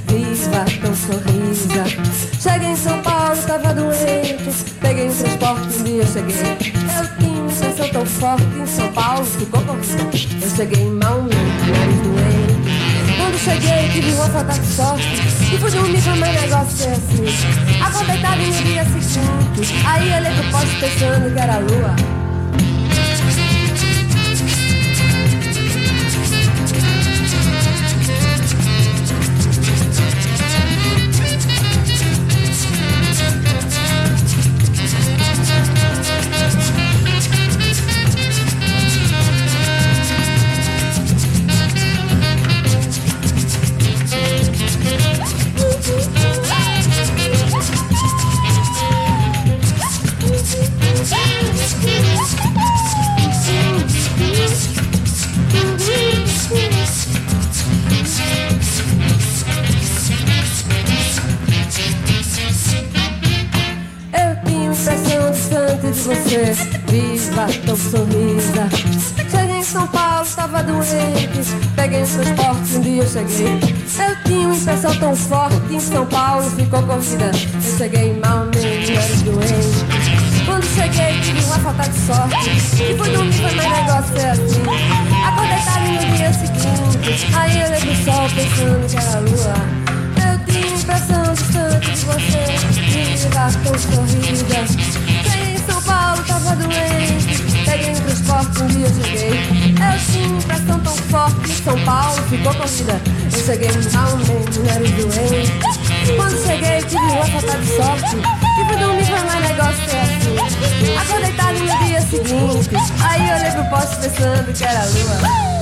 I: viva, tão sorrisa. Cheguei em São Paulo, tava doente, peguei um transporte, um dia cheguei. Eu tinha uma sensação tão forte, em São Paulo ficou corrida. Eu cheguei malmente, nariz doente. Quando cheguei, tive uma falta de sorte e fui dormir com meu negócio assim. Acordei tarde no dia seguinte, aí olhei pro poste pensando que era a lua. Você, viva, tão sorrisa. Cheguei em São Paulo, tava doente, peguei um transporte, um dia eu cheguei. Eu tinha uma impressão tão forte, em São Paulo ficou corrida. Eu cheguei malmente, nariz doente. Quando cheguei, tive uma falta de sorte e fui dormir com meu negócio assim. Acordei tarde no dia seguinte, aí eu olhei pro sol pensando que era a lua. Eu tinha uma impressão distante de você, viva, tão sorrida. São Paulo tava doente, peguei um transporte, um dia eu cheguei. Eu tinha uma impressão tão forte, em São Paulo ficou corrida. Eu cheguei malmente, nariz doente. Quando cheguei, tive uma falta de sorte e fui dormir com meu negócio assim. Acordei tarde no dia seguinte, aí olhei pro poste pensando que era a lua.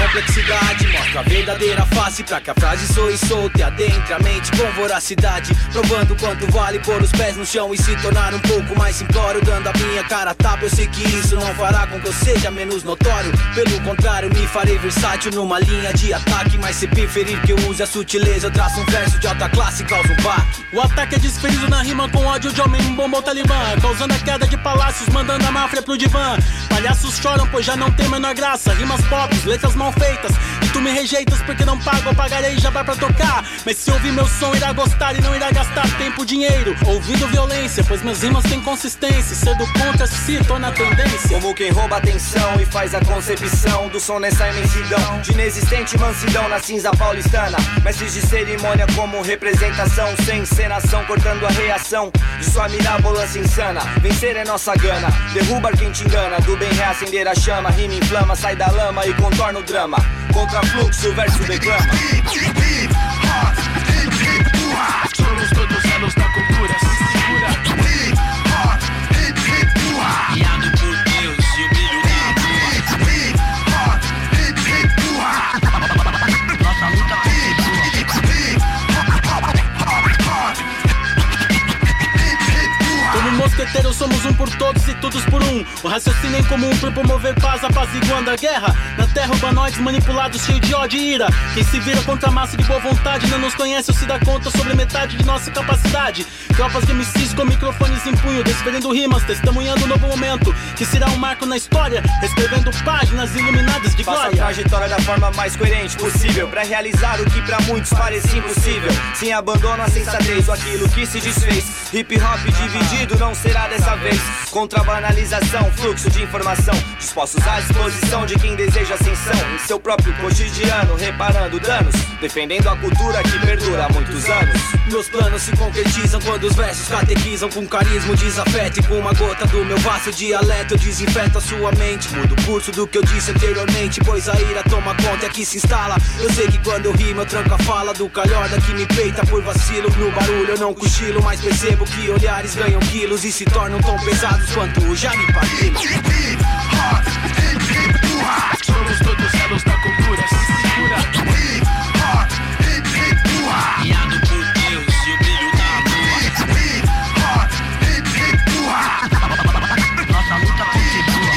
J: complexidade. Mostra a verdadeira face pra que a frase soe solta e adentre a mente com voracidade. Provando quanto vale pôr os pés no chão e se tornar um pouco mais simplório. Dando a minha cara a tapa, eu sei que isso não fará com que eu seja menos notório. Pelo contrário, me farei versátil numa linha de ataque. Mas se preferir que eu use a sutileza, eu traço um verso de alta classe e causo um baque.
K: O ataque é desferido na rima com ódio de homem bomba ou talibã, causando a queda de palácios, mandando a máfia pro divã. Palhaços choram pois já não tem a menor graça. Rimas pop, letras mal feitas, e tu me rejeitas porque não pago, eu pagarei e já vai pra tocar. Mas se ouvir meu som irá gostar e não irá gastar tempo, dinheiro ouvindo violência, pois minhas rimas têm consistência. Ser do contra se torna tendência.
L: Como quem rouba a atenção e faz a concepção do som nessa imensidão de inexistente mansidão na cinza paulistana. Mestres de cerimônia como representação, sem encenação, cortando a reação de sua mirabolância insana. Vencer é nossa gana, derrubar quem te engana. Do bem reacender a chama, rima inflama, sai da lama e contorna o drama. Contra fluxo, o verso declama.
J: Somos todos elos da cultura, se segura. Guiado por Deus e o brilho da nossa luta
K: Como mosqueteiros somos um por todos e todos por um. O raciocínio em comum por promover paz, apaziguando a guerra. Na terra humanoides manipulados, cheio de ódio e ira. Quem se vira contra a massa de boa vontade não nos conhece ou se dá conta sobre metade de nossa capacidade. Tropas de MCs com microfones em punho, desferindo rimas, testemunhando um novo momento que será um marco na história, escrevendo páginas iluminadas de glória.
L: Faça a trajetória da forma mais coerente possível, pra realizar o que pra muitos parecia impossível. Sem abandono a sensatez ou aquilo que se desfez. Hip hop dividido não será dessa vez. Contra a banalização, fluxo de informação, dispostos à disposição de quem deseja ascensão em seu próprio cotidiano, reparando danos, defendendo a cultura que perdura há muitos anos.
J: Meus planos se concretizam quando os versos catequizam com carisma, desafeto. E com uma gota do meu vasto dialeto eu desinfeto a sua mente. Mudo o curso do que eu disse anteriormente, pois a ira toma conta e aqui se instala. Eu sei que quando eu rimo eu tranco a fala do calhorda que me peita por vacilo. No barulho eu não cochilo, mas percebo que olhares ganham quilos e se tornam tão pesados quanto o Jaime Padilha. Somos todos elos da cultura, se segura. Guiado por Deus e o brilho da lua. Nossa luta continua.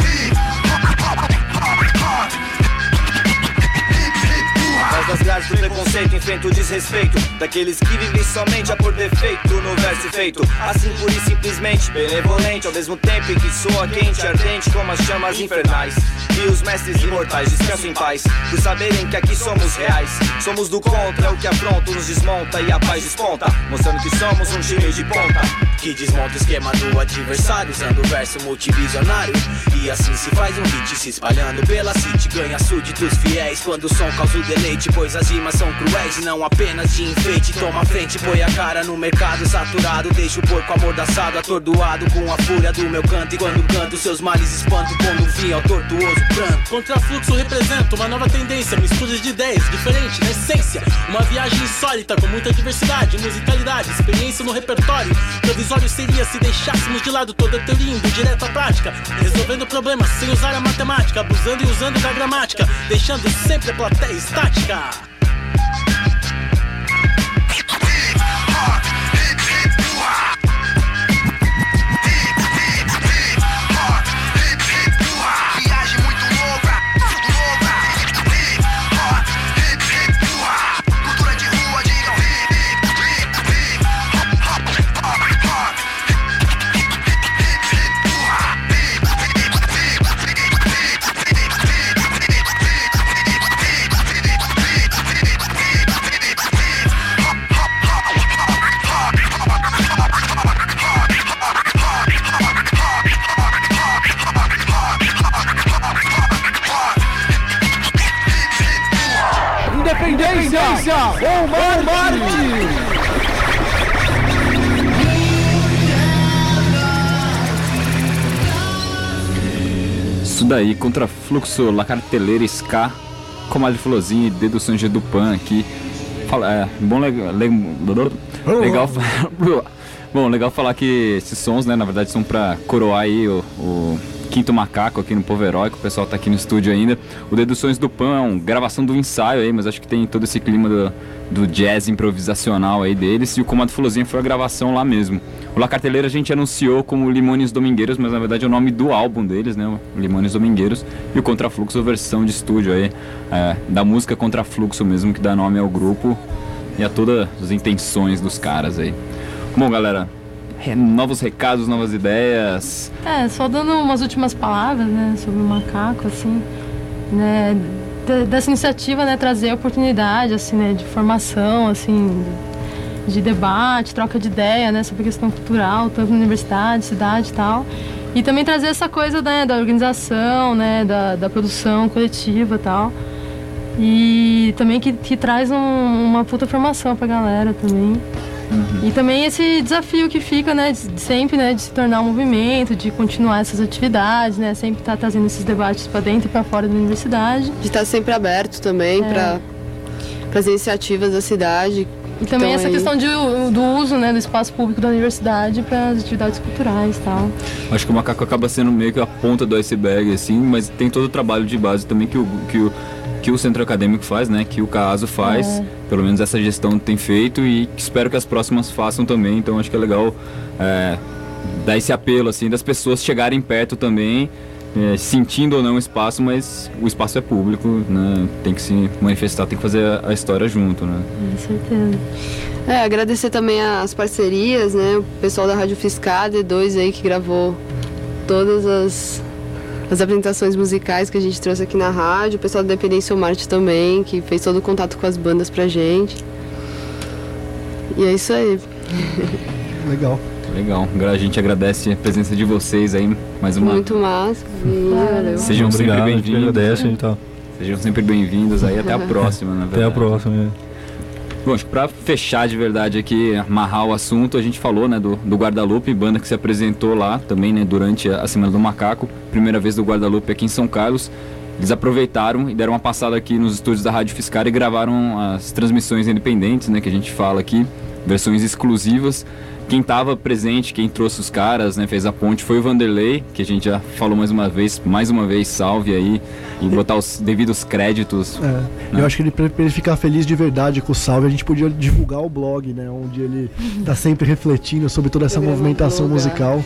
L: Mas das grades do preconceito enfrenta o desrespeito daqueles que vivem somente a por defeito no verso feito, assim pura e simplesmente benevolente, ao mesmo tempo em que soa quente, ardente como as chamas infernais. E os mestres imortais descansam em paz por saberem que aqui somos reais. Somos do contra, o que afronta nos desmonta e a paz desponta, mostrando que somos um time de ponta que desmonta o esquema do adversário, usando o verso multivisionário. E assim se faz um hit se espalhando pela city, ganha súditos fiéis quando o som causa o deleite, pois as rimas são cruéis e não apenas de enfeite. Toma a frente, põe a cara no mercado saturado, deixa o porco amordaçado, atordoado com a fúria do meu canto. E quando canto seus males espanto, pondo fim ao tortuoso pranto.
K: Contra fluxo representa uma nova tendência, misturas de ideias, diferente na essência. Uma viagem insólita com muita diversidade, musicalidade, experiência no repertório. Provisório seria se deixássemos de lado toda a teoria, indo direto à prática, resolvendo problemas sem usar a matemática, abusando e usando da gramática, deixando sempre a plateia estática.
M: Independência ou Marte!
A: Isso daí, contra fluxo, La Carteleira, Ska, Comadre Florzinha e Dedução de Dupan aqui. Fala, legal falar que esses sons, né, na verdade são pra coroar aí o Quinto Macaco aqui no Povo Heróico, o pessoal tá aqui no estúdio ainda. O Deduções do Pan é uma gravação do ensaio aí, mas acho que tem todo esse clima do jazz improvisacional aí deles. E o Comando Fulozinha foi a gravação lá mesmo. O La Carteleira a gente anunciou como Limones Domingueiros, mas na verdade é o nome do álbum deles, né? O Limones Domingueiros. E o Contrafluxo, versão de estúdio aí, da música Contrafluxo mesmo, que dá nome ao grupo e a todas as intenções dos caras aí. Bom, galera, novos recados, novas ideias.
H: Só dando umas últimas palavras, né, sobre o Macaco, assim, né, dessa iniciativa, né, trazer oportunidade, assim, né, de formação, assim, de debate, troca de ideia, né, sobre a questão cultural, tanto na universidade, cidade e tal. E também trazer essa coisa, né, da organização, né, da produção coletiva e tal. E também que traz uma puta formação pra galera também. E também esse desafio que fica, né, de sempre, né, de se tornar um movimento, de continuar essas atividades, né, sempre estar trazendo esses debates para dentro e para fora da universidade.
G: De estar sempre aberto também para as iniciativas da cidade.
H: E também essa questão do uso, né, do espaço público da universidade para as atividades culturais e tal.
A: Acho que o Macaco acaba sendo meio que a ponta do iceberg, assim, mas tem todo o trabalho de base também que o Centro Acadêmico faz, né, que o CAASO faz, pelo menos essa gestão tem feito e espero que as próximas façam também, então acho que é legal dar esse apelo, assim, das pessoas chegarem perto também, sentindo ou não o espaço, mas o espaço é público, né, tem que se manifestar, tem que fazer a história junto, né.
H: Com certeza.
G: Agradecer também as parcerias, né, o pessoal da Rádio Fiscar, D2 aí, que gravou todas as apresentações musicais que a gente trouxe aqui na rádio, o pessoal da Dependência Marte também, que fez todo o contato com as bandas pra gente. E é isso aí.
B: Legal.
A: A gente agradece a presença de vocês aí, mais uma...
G: Muito massa.
A: Sejam sempre bem-vindos.
F: Então.
A: Sejam sempre bem-vindos aí, até a próxima, na verdade.
F: Até a próxima.
A: Bom, acho que pra fechar de verdade aqui, amarrar o assunto, a gente falou, né, do Guadalupe, banda que se apresentou lá também, né, durante a Semana do Macaco, primeira vez do Guadalupe aqui em São Carlos. Eles aproveitaram e deram uma passada aqui nos estúdios da Rádio Fiscar e gravaram as transmissões independentes, né, que a gente fala aqui, versões exclusivas. Quem estava presente, quem trouxe os caras, né, fez a ponte, foi o Vanderlei, que a gente já falou mais uma vez, salve aí, e botar os devidos créditos.
B: Né? Eu acho que pra ele ficar feliz de verdade com o salve, a gente podia divulgar o blog, né, onde ele está sempre refletindo sobre toda essa movimentação musical,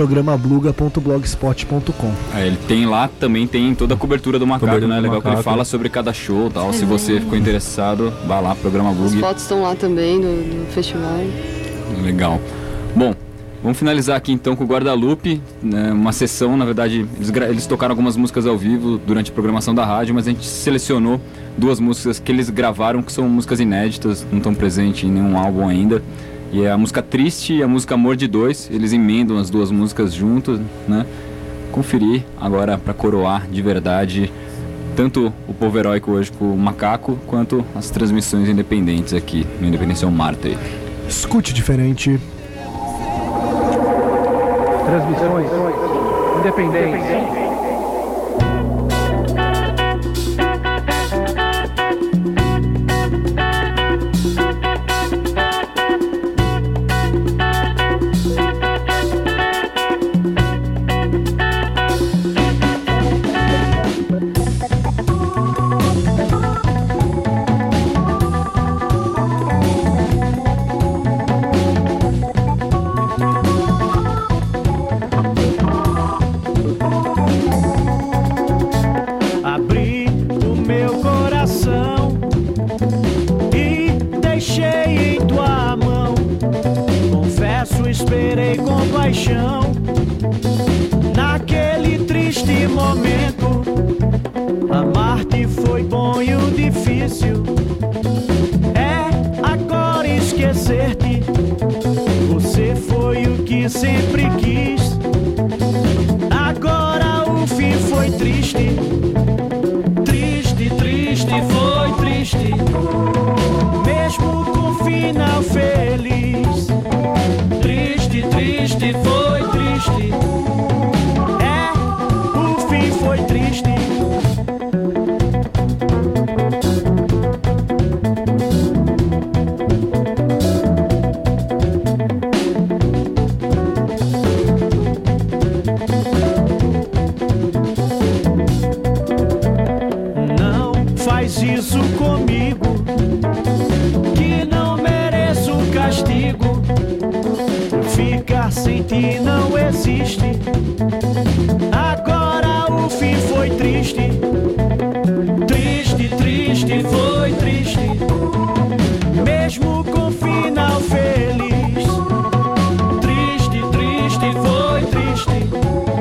B: programabluga.blogspot.com.
A: Ele tem lá, também tem toda a cobertura do Macaco, né, legal que ele fala sobre cada show e tal, se você ficou interessado, vá lá, Programa Blug.
G: As fotos estão lá também do festival.
A: Legal. Bom, vamos finalizar aqui então com o Guadalupe, né, uma sessão, na verdade, eles tocaram algumas músicas ao vivo durante a programação da rádio, mas a gente selecionou 2 músicas que eles gravaram, que são músicas inéditas, não estão presentes em nenhum álbum ainda, e é a música Triste e a música Amor de Dois, eles emendam as 2 músicas juntas, né, conferir agora para coroar de verdade tanto o Povo Heróico hoje com o Macaco, quanto as transmissões independentes aqui no Independência Marte.
B: Escute diferente.
M: Transmissões independentes.
N: Esperei com paixão naquele triste momento. Amar-te foi bom e o difícil é agora esquecer-te. Você foi o que sempre quis. Agora o fim foi triste. Triste, triste, foi triste. Mesmo com final feliz. Triste, triste, foi triste. O fim foi triste. triste. Triste, triste, foi triste. Mesmo com final feliz. Triste, triste, foi triste.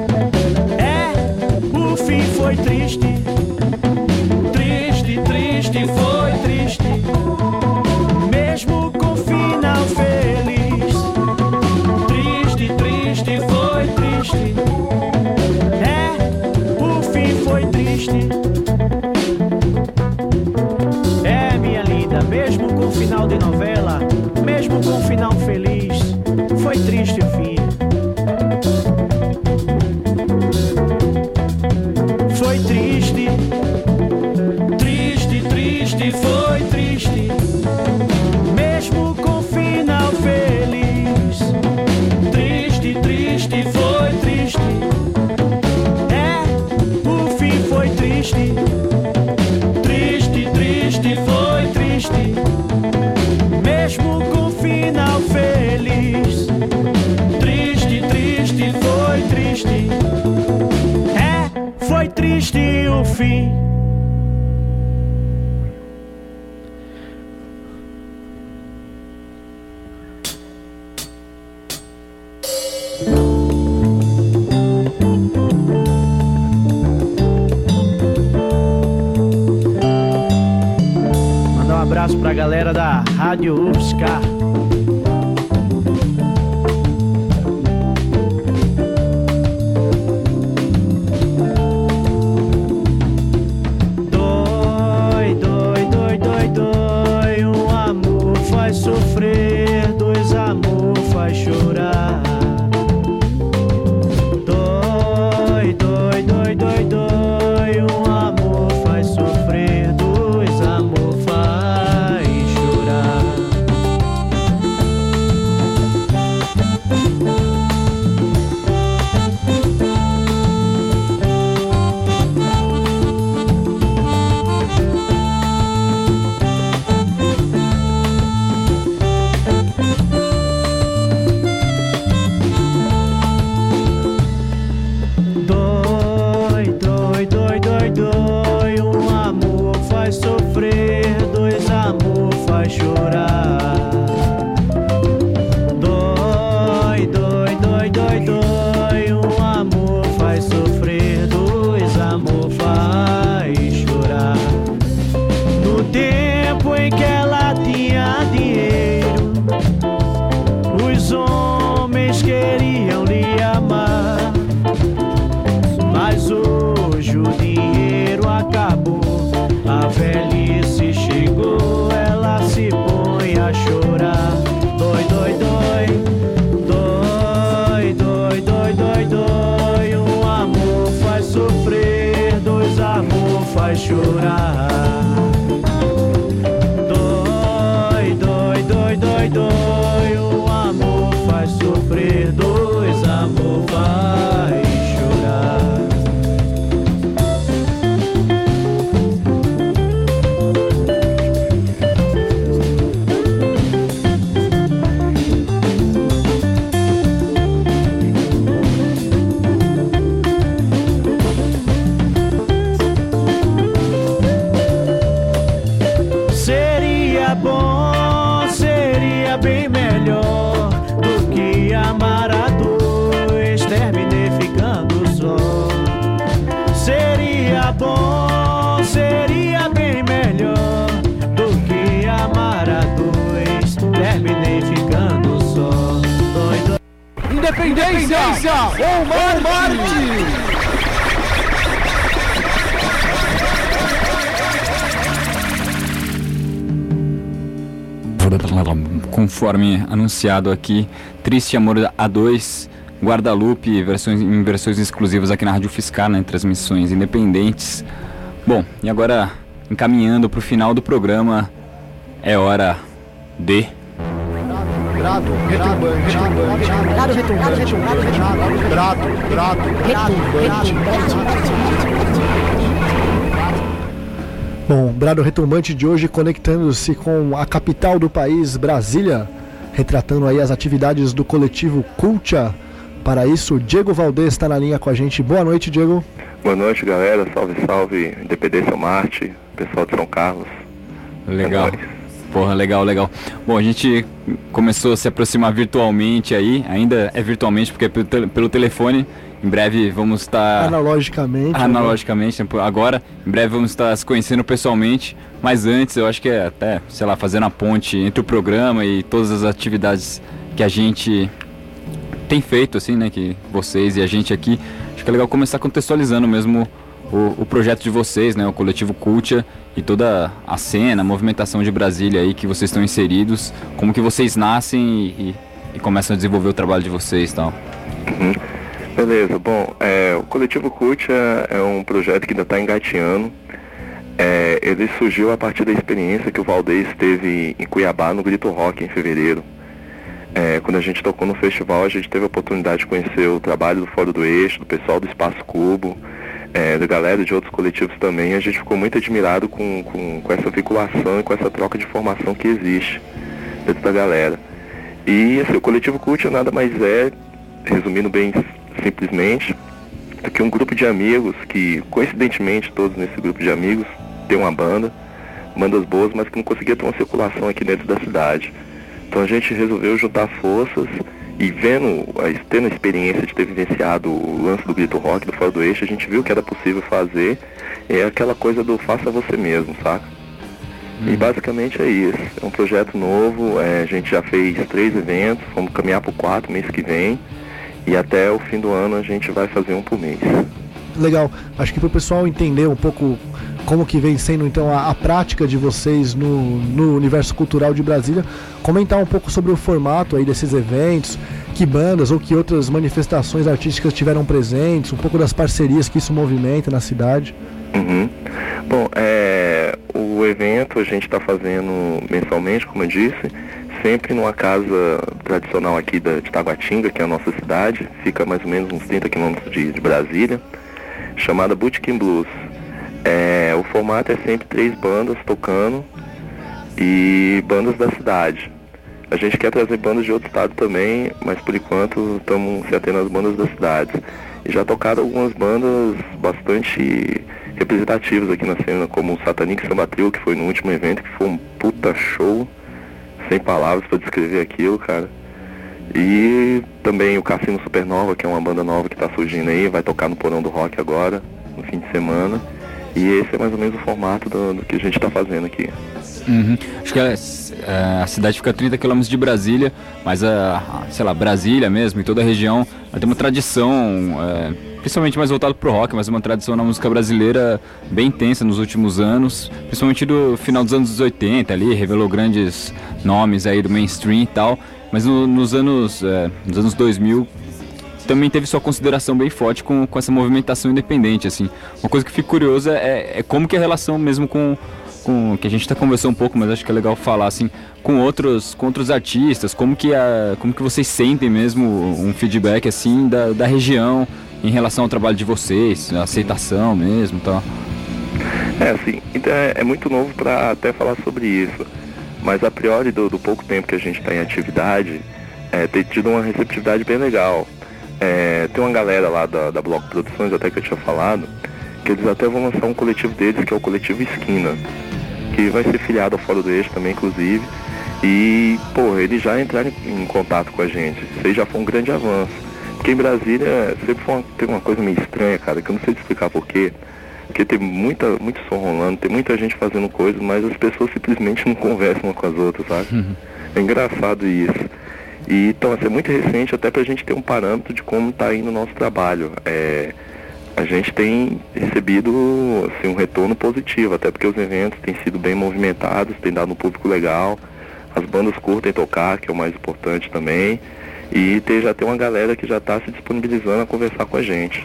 N: O fim foi triste. Triste, triste, foi triste. Mesmo com final feliz. Triste, triste, foi triste. O fim foi triste. Minha linda, mesmo com final de novela, mesmo com final feliz, foi triste o fim. Foi triste. Triste, triste, foi triste. Mesmo com final feliz. Triste, triste, foi triste. O fim foi triste. Triste, triste, foi triste. Mesmo com final feliz. Triste, triste, foi triste. Foi triste o fim. Mandar um abraço pra galera da Rádio UFSCar. Sofrer, dois amor faz chorar. Dói, dói, dói, dói, dói. Um amor faz sofrer, dois amor faz chorar.
O: Independência ou Marte!
A: Conforme anunciado aqui, Triste Amor A2, Guadalupe, em versões exclusivas aqui na Rádio UFSCar, né, em transmissões independentes. Bom, e agora, encaminhando para o final do programa, é hora de...
B: Brado, retumbante, brado, retumbante, brado, retumbante. Bom, Brado Retumbante de hoje conectando-se com a capital do país, Brasília, retratando aí as atividades do coletivo Cultia. Para isso, Diego Valdez está na linha com a gente. Boa noite, Diego.
P: Boa noite, galera. Salve, salve. Independência Marte, pessoal de São Carlos.
A: Legal. Porra, legal. Bom, a gente começou a se aproximar virtualmente aí, ainda é virtualmente porque é pelo telefone. Em breve vamos estar... Analogicamente, né? Agora, em breve vamos estar se conhecendo pessoalmente, mas antes eu acho que é até, sei lá, fazendo a ponte entre o programa e todas as atividades que a gente tem feito, assim, né, que vocês e a gente aqui, acho que é legal começar contextualizando mesmo o projeto de vocês, né, o Coletivo Cultia e toda a cena, a movimentação de Brasília aí que vocês estão inseridos, como que vocês nascem e começam a desenvolver o trabalho de vocês e tal.
P: Uhum. Beleza, bom, o Coletivo Cultia é um projeto que ainda está engateando. Ele surgiu a partir da experiência que o Valdez teve em Cuiabá, no Grito Rock, em fevereiro. Quando a gente tocou no festival, a gente teve a oportunidade de conhecer o trabalho do Fora do Eixo, do pessoal do Espaço Cubo, da galera de outros coletivos também. A gente ficou muito admirado com essa vinculação e com essa troca de informação que existe dentro da galera. E assim, o Coletivo Cultia nada mais é, resumindo bem simplesmente, do que um grupo de amigos que, coincidentemente, todos nesse grupo de amigos têm uma bandas boas, mas que não conseguia ter uma circulação aqui dentro da cidade. Então a gente resolveu juntar forças e tendo a experiência de ter vivenciado o lance do Grito Rock, do Fora do Eixo, a gente viu que era possível fazer, aquela coisa do faça você mesmo, saca? E basicamente é isso, é um projeto novo, a gente já fez 3 eventos, vamos caminhar para o 4 mês que vem, e até o fim do ano a gente vai fazer um por mês.
B: Legal, acho que para o pessoal entender um pouco como que vem sendo então a prática de vocês no universo cultural de Brasília, comentar um pouco sobre o formato aí desses eventos, que bandas ou que outras manifestações artísticas tiveram presentes, um pouco das parcerias que isso movimenta na cidade.
P: Uhum. Bom, o evento a gente está fazendo mensalmente, como eu disse, sempre numa casa tradicional aqui de Taguatinga, que é a nossa cidade, fica mais ou menos uns 30 quilômetros de Brasília, chamada Bootkin Blues. O formato é sempre 3 bandas tocando e bandas da cidade. A gente quer trazer bandas de outro estado também, mas por enquanto estamos se atendo às bandas da cidade. E já tocaram algumas bandas bastante representativas aqui na cena, como o Satanic Samba Trio, que foi no último evento, que foi um puta show, sem palavras para descrever aquilo, cara. E também o Cassino Supernova, que é uma banda nova que está surgindo aí, vai tocar no Porão do Rock agora, no fim de semana. E esse é mais ou menos o formato do que a gente está fazendo aqui.
A: Uhum. Acho que a cidade fica a 30 km de Brasília, mas sei lá, Brasília mesmo, e toda a região, ela tem uma tradição, principalmente mais voltado pro rock, mas uma tradição na música brasileira bem intensa nos últimos anos, principalmente do final dos anos 80 ali, revelou grandes nomes aí do mainstream e tal, mas nos anos 2000 também teve sua consideração bem forte com essa movimentação independente, assim. Uma coisa que fico curiosa é como que a relação mesmo com que a gente está conversando um pouco, mas acho que é legal falar, assim, com outros artistas, como que vocês sentem mesmo um feedback, assim, da região em relação ao trabalho de vocês, a aceitação mesmo e tal.
P: Assim, então é muito novo para até falar sobre isso, mas a priori do pouco tempo que a gente está em atividade, tem tido uma receptividade bem legal. Tem uma galera lá da Bloco Produções, até que eu tinha falado, que eles até vão lançar um coletivo deles, que é o Coletivo Esquina, que vai ser filiado ao Fora do Eixo também, inclusive. E, eles já entraram em contato com a gente. Isso aí já foi um grande avanço. Porque em Brasília sempre tem uma coisa meio estranha, cara, que eu não sei te explicar porquê. Porque tem muito som rolando, tem muita gente fazendo coisas, mas as pessoas simplesmente não conversam uma com as outras, sabe? É engraçado isso. E, então, é muito recente até pra gente ter um parâmetro de como tá indo o nosso trabalho. A gente tem recebido assim, um retorno positivo, até porque os eventos têm sido bem movimentados, tem dado um público legal, as bandas curtem tocar, que é o mais importante também, e já tem uma galera que já está se disponibilizando a conversar com a gente.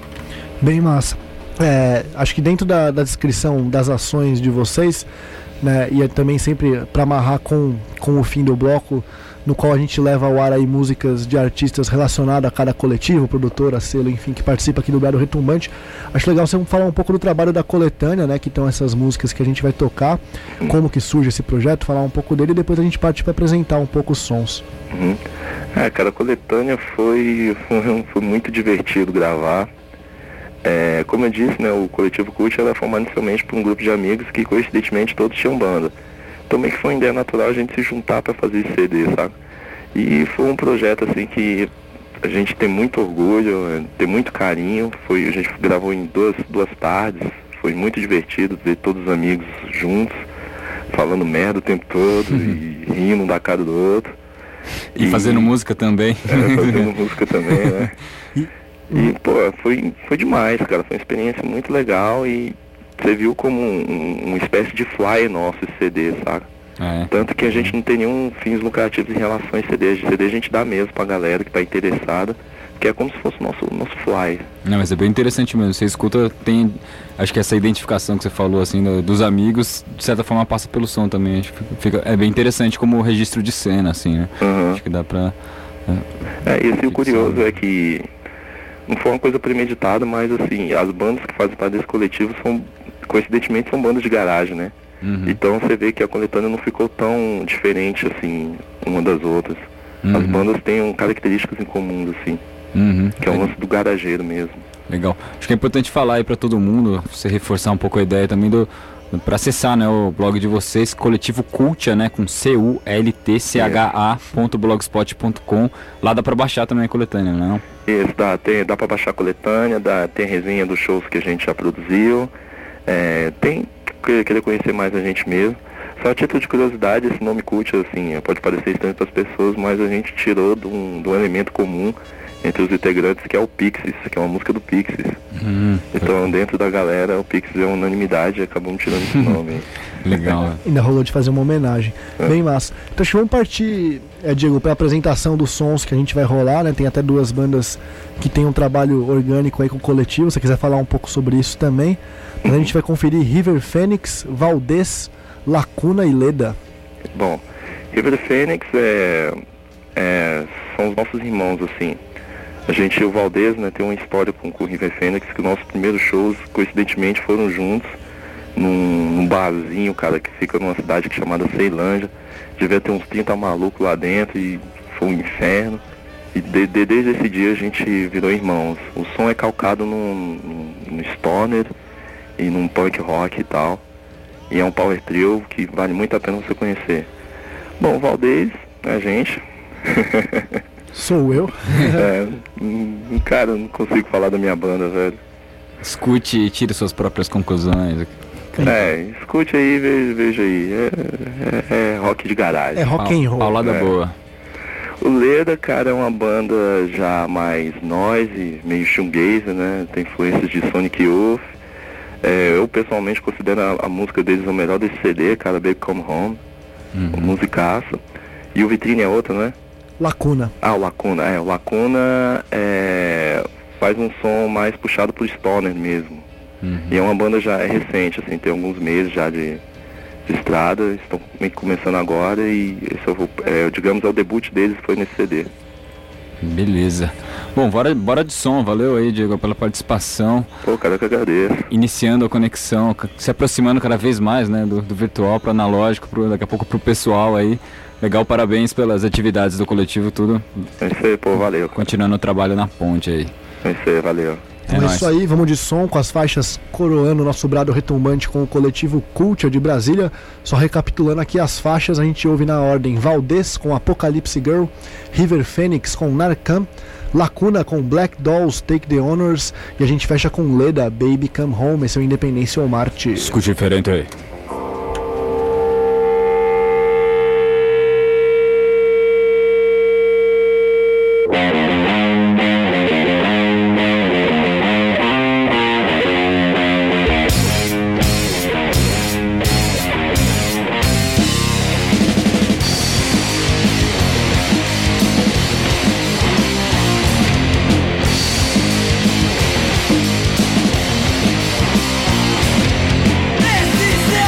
B: Bem massa. Acho que dentro da descrição das ações de vocês, né, e também sempre para amarrar com o fim do bloco, no qual a gente leva ao ar aí músicas de artistas relacionadas a cada coletivo, produtora, selo, enfim, que participa aqui do Gado Retumbante. Acho legal você falar um pouco do trabalho da coletânea, né, que estão essas músicas que a gente vai tocar, como que surge esse projeto, falar um pouco dele e depois a gente parte para apresentar um pouco os sons.
P: Cara, a coletânea foi muito divertido gravar. Como eu disse, né, o Coletivo Cult era formado inicialmente por um grupo de amigos que coincidentemente todos tinham banda. Então meio que foi uma ideia natural a gente se juntar para fazer esse CD, sabe? E foi um projeto assim que a gente tem muito orgulho, tem muito carinho. A gente gravou em duas tardes, foi muito divertido ver todos os amigos juntos, falando merda o tempo todo e rindo um da cara do outro.
A: E fazendo música também.
P: Fazendo música também, né? E, pô, foi demais, cara. Foi uma experiência muito legal e você viu como uma espécie de flyer nosso esse CD, sabe? Tanto que a gente não tem nenhum fins lucrativos em relação a CD. CD a gente dá mesmo pra galera que tá interessada, que é como se fosse o nosso flyer.
A: Não, mas é bem interessante mesmo. Você escuta, tem... Acho que essa identificação que você falou, assim, dos amigos, de certa forma passa pelo som também. Acho que é bem interessante como registro de cena, assim, né? Acho que dá pra...
P: E o curioso é que não foi uma coisa premeditada, mas assim, as bandas que fazem parte desse coletivo coincidentemente são bandas de garagem, né? Então você vê que a coletânea não ficou tão diferente assim, uma das outras. As bandas têm características em comuns, assim, que é o lance do garageiro mesmo.
A: Legal. Acho que é importante falar aí pra todo mundo, você reforçar um pouco a ideia também para acessar, né, o blog de vocês, Coletivo Cultia, né, com cultcha.blogspot.com. Lá dá pra baixar também a coletânea, não?
P: Isso, dá pra baixar a coletânea, tem resenha dos shows que a gente já produziu, tem que querer conhecer mais a gente mesmo. Só a título de curiosidade, esse nome Cultia, assim, pode parecer estranho para as pessoas, mas a gente tirou de um elemento comum entre os integrantes, que é o Pixies, que é uma música do Pixies. Então, dentro da galera, o Pixies é unanimidade e acabamos tirando esse nome.
A: Legal.
B: Ainda rolou de fazer uma homenagem. Bem massa. Então, acho que vamos partir, Diego, para a apresentação dos sons que a gente vai rolar, né? Tem até duas bandas que tem um trabalho orgânico aí com o coletivo, se você quiser falar um pouco sobre isso também. Mas a gente vai conferir River Phoenix, Valdez, Lacuna e Leda.
P: Bom, River Phoenix são os nossos irmãos, assim. O Valdez, né, tem uma história com o River Phoenix, que nossos primeiros shows, coincidentemente, foram juntos, num barzinho, cara, que fica numa cidade chamada Ceilândia. Devia ter uns 30 malucos lá dentro e foi um inferno. E desde esse dia a gente virou irmãos. O som é calcado no stoner e num punk rock e tal. E é um power trio que vale muito a pena você conhecer. Bom, o Valdez, a gente...
B: Sou eu?
P: Cara, eu não consigo falar da minha banda, velho.
A: Escute e tire suas próprias conclusões.
P: Escute aí, veja aí. É rock de garagem.
B: É rock and roll.
A: Paulada boa.
P: O Leda, cara, é uma banda já mais noise, meio shoegaze, né? Tem influências de Sonic Youth. Eu pessoalmente considero a música deles o melhor desse CD, cara, Baby Come Home. Musicaça. E o Vitrine é outra, né?
B: Lacuna.
P: O Lacuna. O Lacuna faz um som mais puxado pro stoner mesmo. E é uma banda já recente, assim, tem alguns meses já de estrada, estão meio que começando agora e esse digamos, é o debut deles, foi nesse CD.
A: Beleza. Bom, bora de som. Valeu aí, Diego, pela participação.
P: Pô, cara, eu que agradeço.
A: Iniciando a conexão, se aproximando cada vez mais, né, do virtual para analógico, daqui a pouco pro pessoal aí. Legal, parabéns pelas atividades do coletivo, tudo.
P: É isso aí, pô, valeu.
A: Continuando o trabalho na ponte aí.
P: É isso aí, valeu.
B: Então é isso aí, vamos de som com as faixas coroando o nosso brado retumbante com o coletivo Cultia de Brasília. Só recapitulando aqui as faixas, a gente ouve na ordem Valdez com Apocalypse Girl, River Phoenix com Narcan, Lacuna com Black Dolls, Take the Honors, e a gente fecha com Leda, Baby Come Home. Esse é o Independência ou Marte.
A: Escute diferente aí.
Q: This is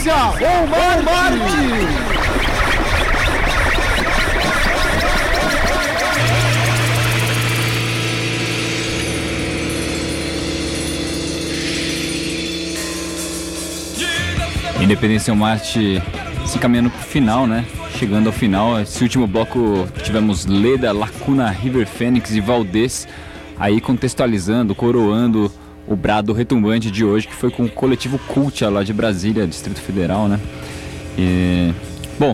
O: Independência ou Marte!
A: Independência ou Marte se caminhando pro final, né? Chegando ao final, esse último bloco tivemos Leda, Lacuna, River Phoenix e Valdez, aí contextualizando, coroando o brado retumbante de hoje, que foi com o coletivo Cultia lá de Brasília, Distrito Federal, né? E... bom,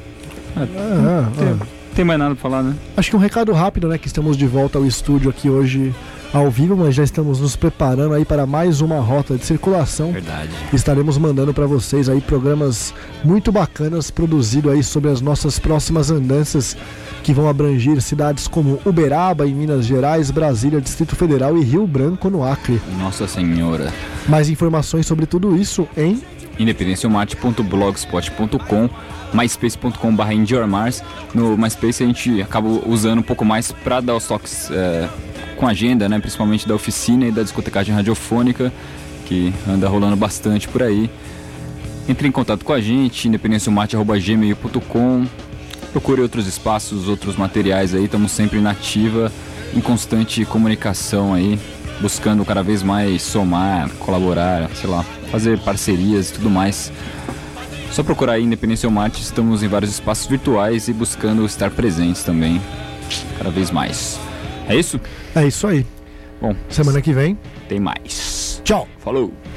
A: tem mais nada pra falar, né?
B: Acho que um recado rápido, né? Que estamos de volta ao estúdio aqui hoje ao vivo, mas já estamos nos preparando aí para mais uma rota de circulação.
A: Verdade.
B: Estaremos mandando para vocês aí programas muito bacanas produzidos aí sobre as nossas próximas andanças, que vão abranger cidades como Uberaba em Minas Gerais, Brasília, Distrito Federal e Rio Branco no Acre.
A: Nossa Senhora.
B: Mais informações sobre tudo isso em
A: independenciamarte.blogspot.com, myspace.com/IndiourMars. No MySpace a gente acaba usando um pouco mais para dar os toques com agenda, né? Principalmente da oficina e da discotecagem radiofônica, que anda rolando bastante por aí. Entre em contato com a gente, independenciamarte@gmail.com. Procure outros espaços, outros materiais aí, estamos sempre na ativa, em constante comunicação aí, buscando cada vez mais somar, colaborar, sei lá, fazer parcerias e tudo mais. Só procurar aí Independência ou Marte, estamos em vários espaços virtuais e buscando estar presentes também, cada vez mais. É isso?
B: É isso aí.
A: Bom,
B: semana que vem
A: tem mais.
B: Tchau.
A: Falou.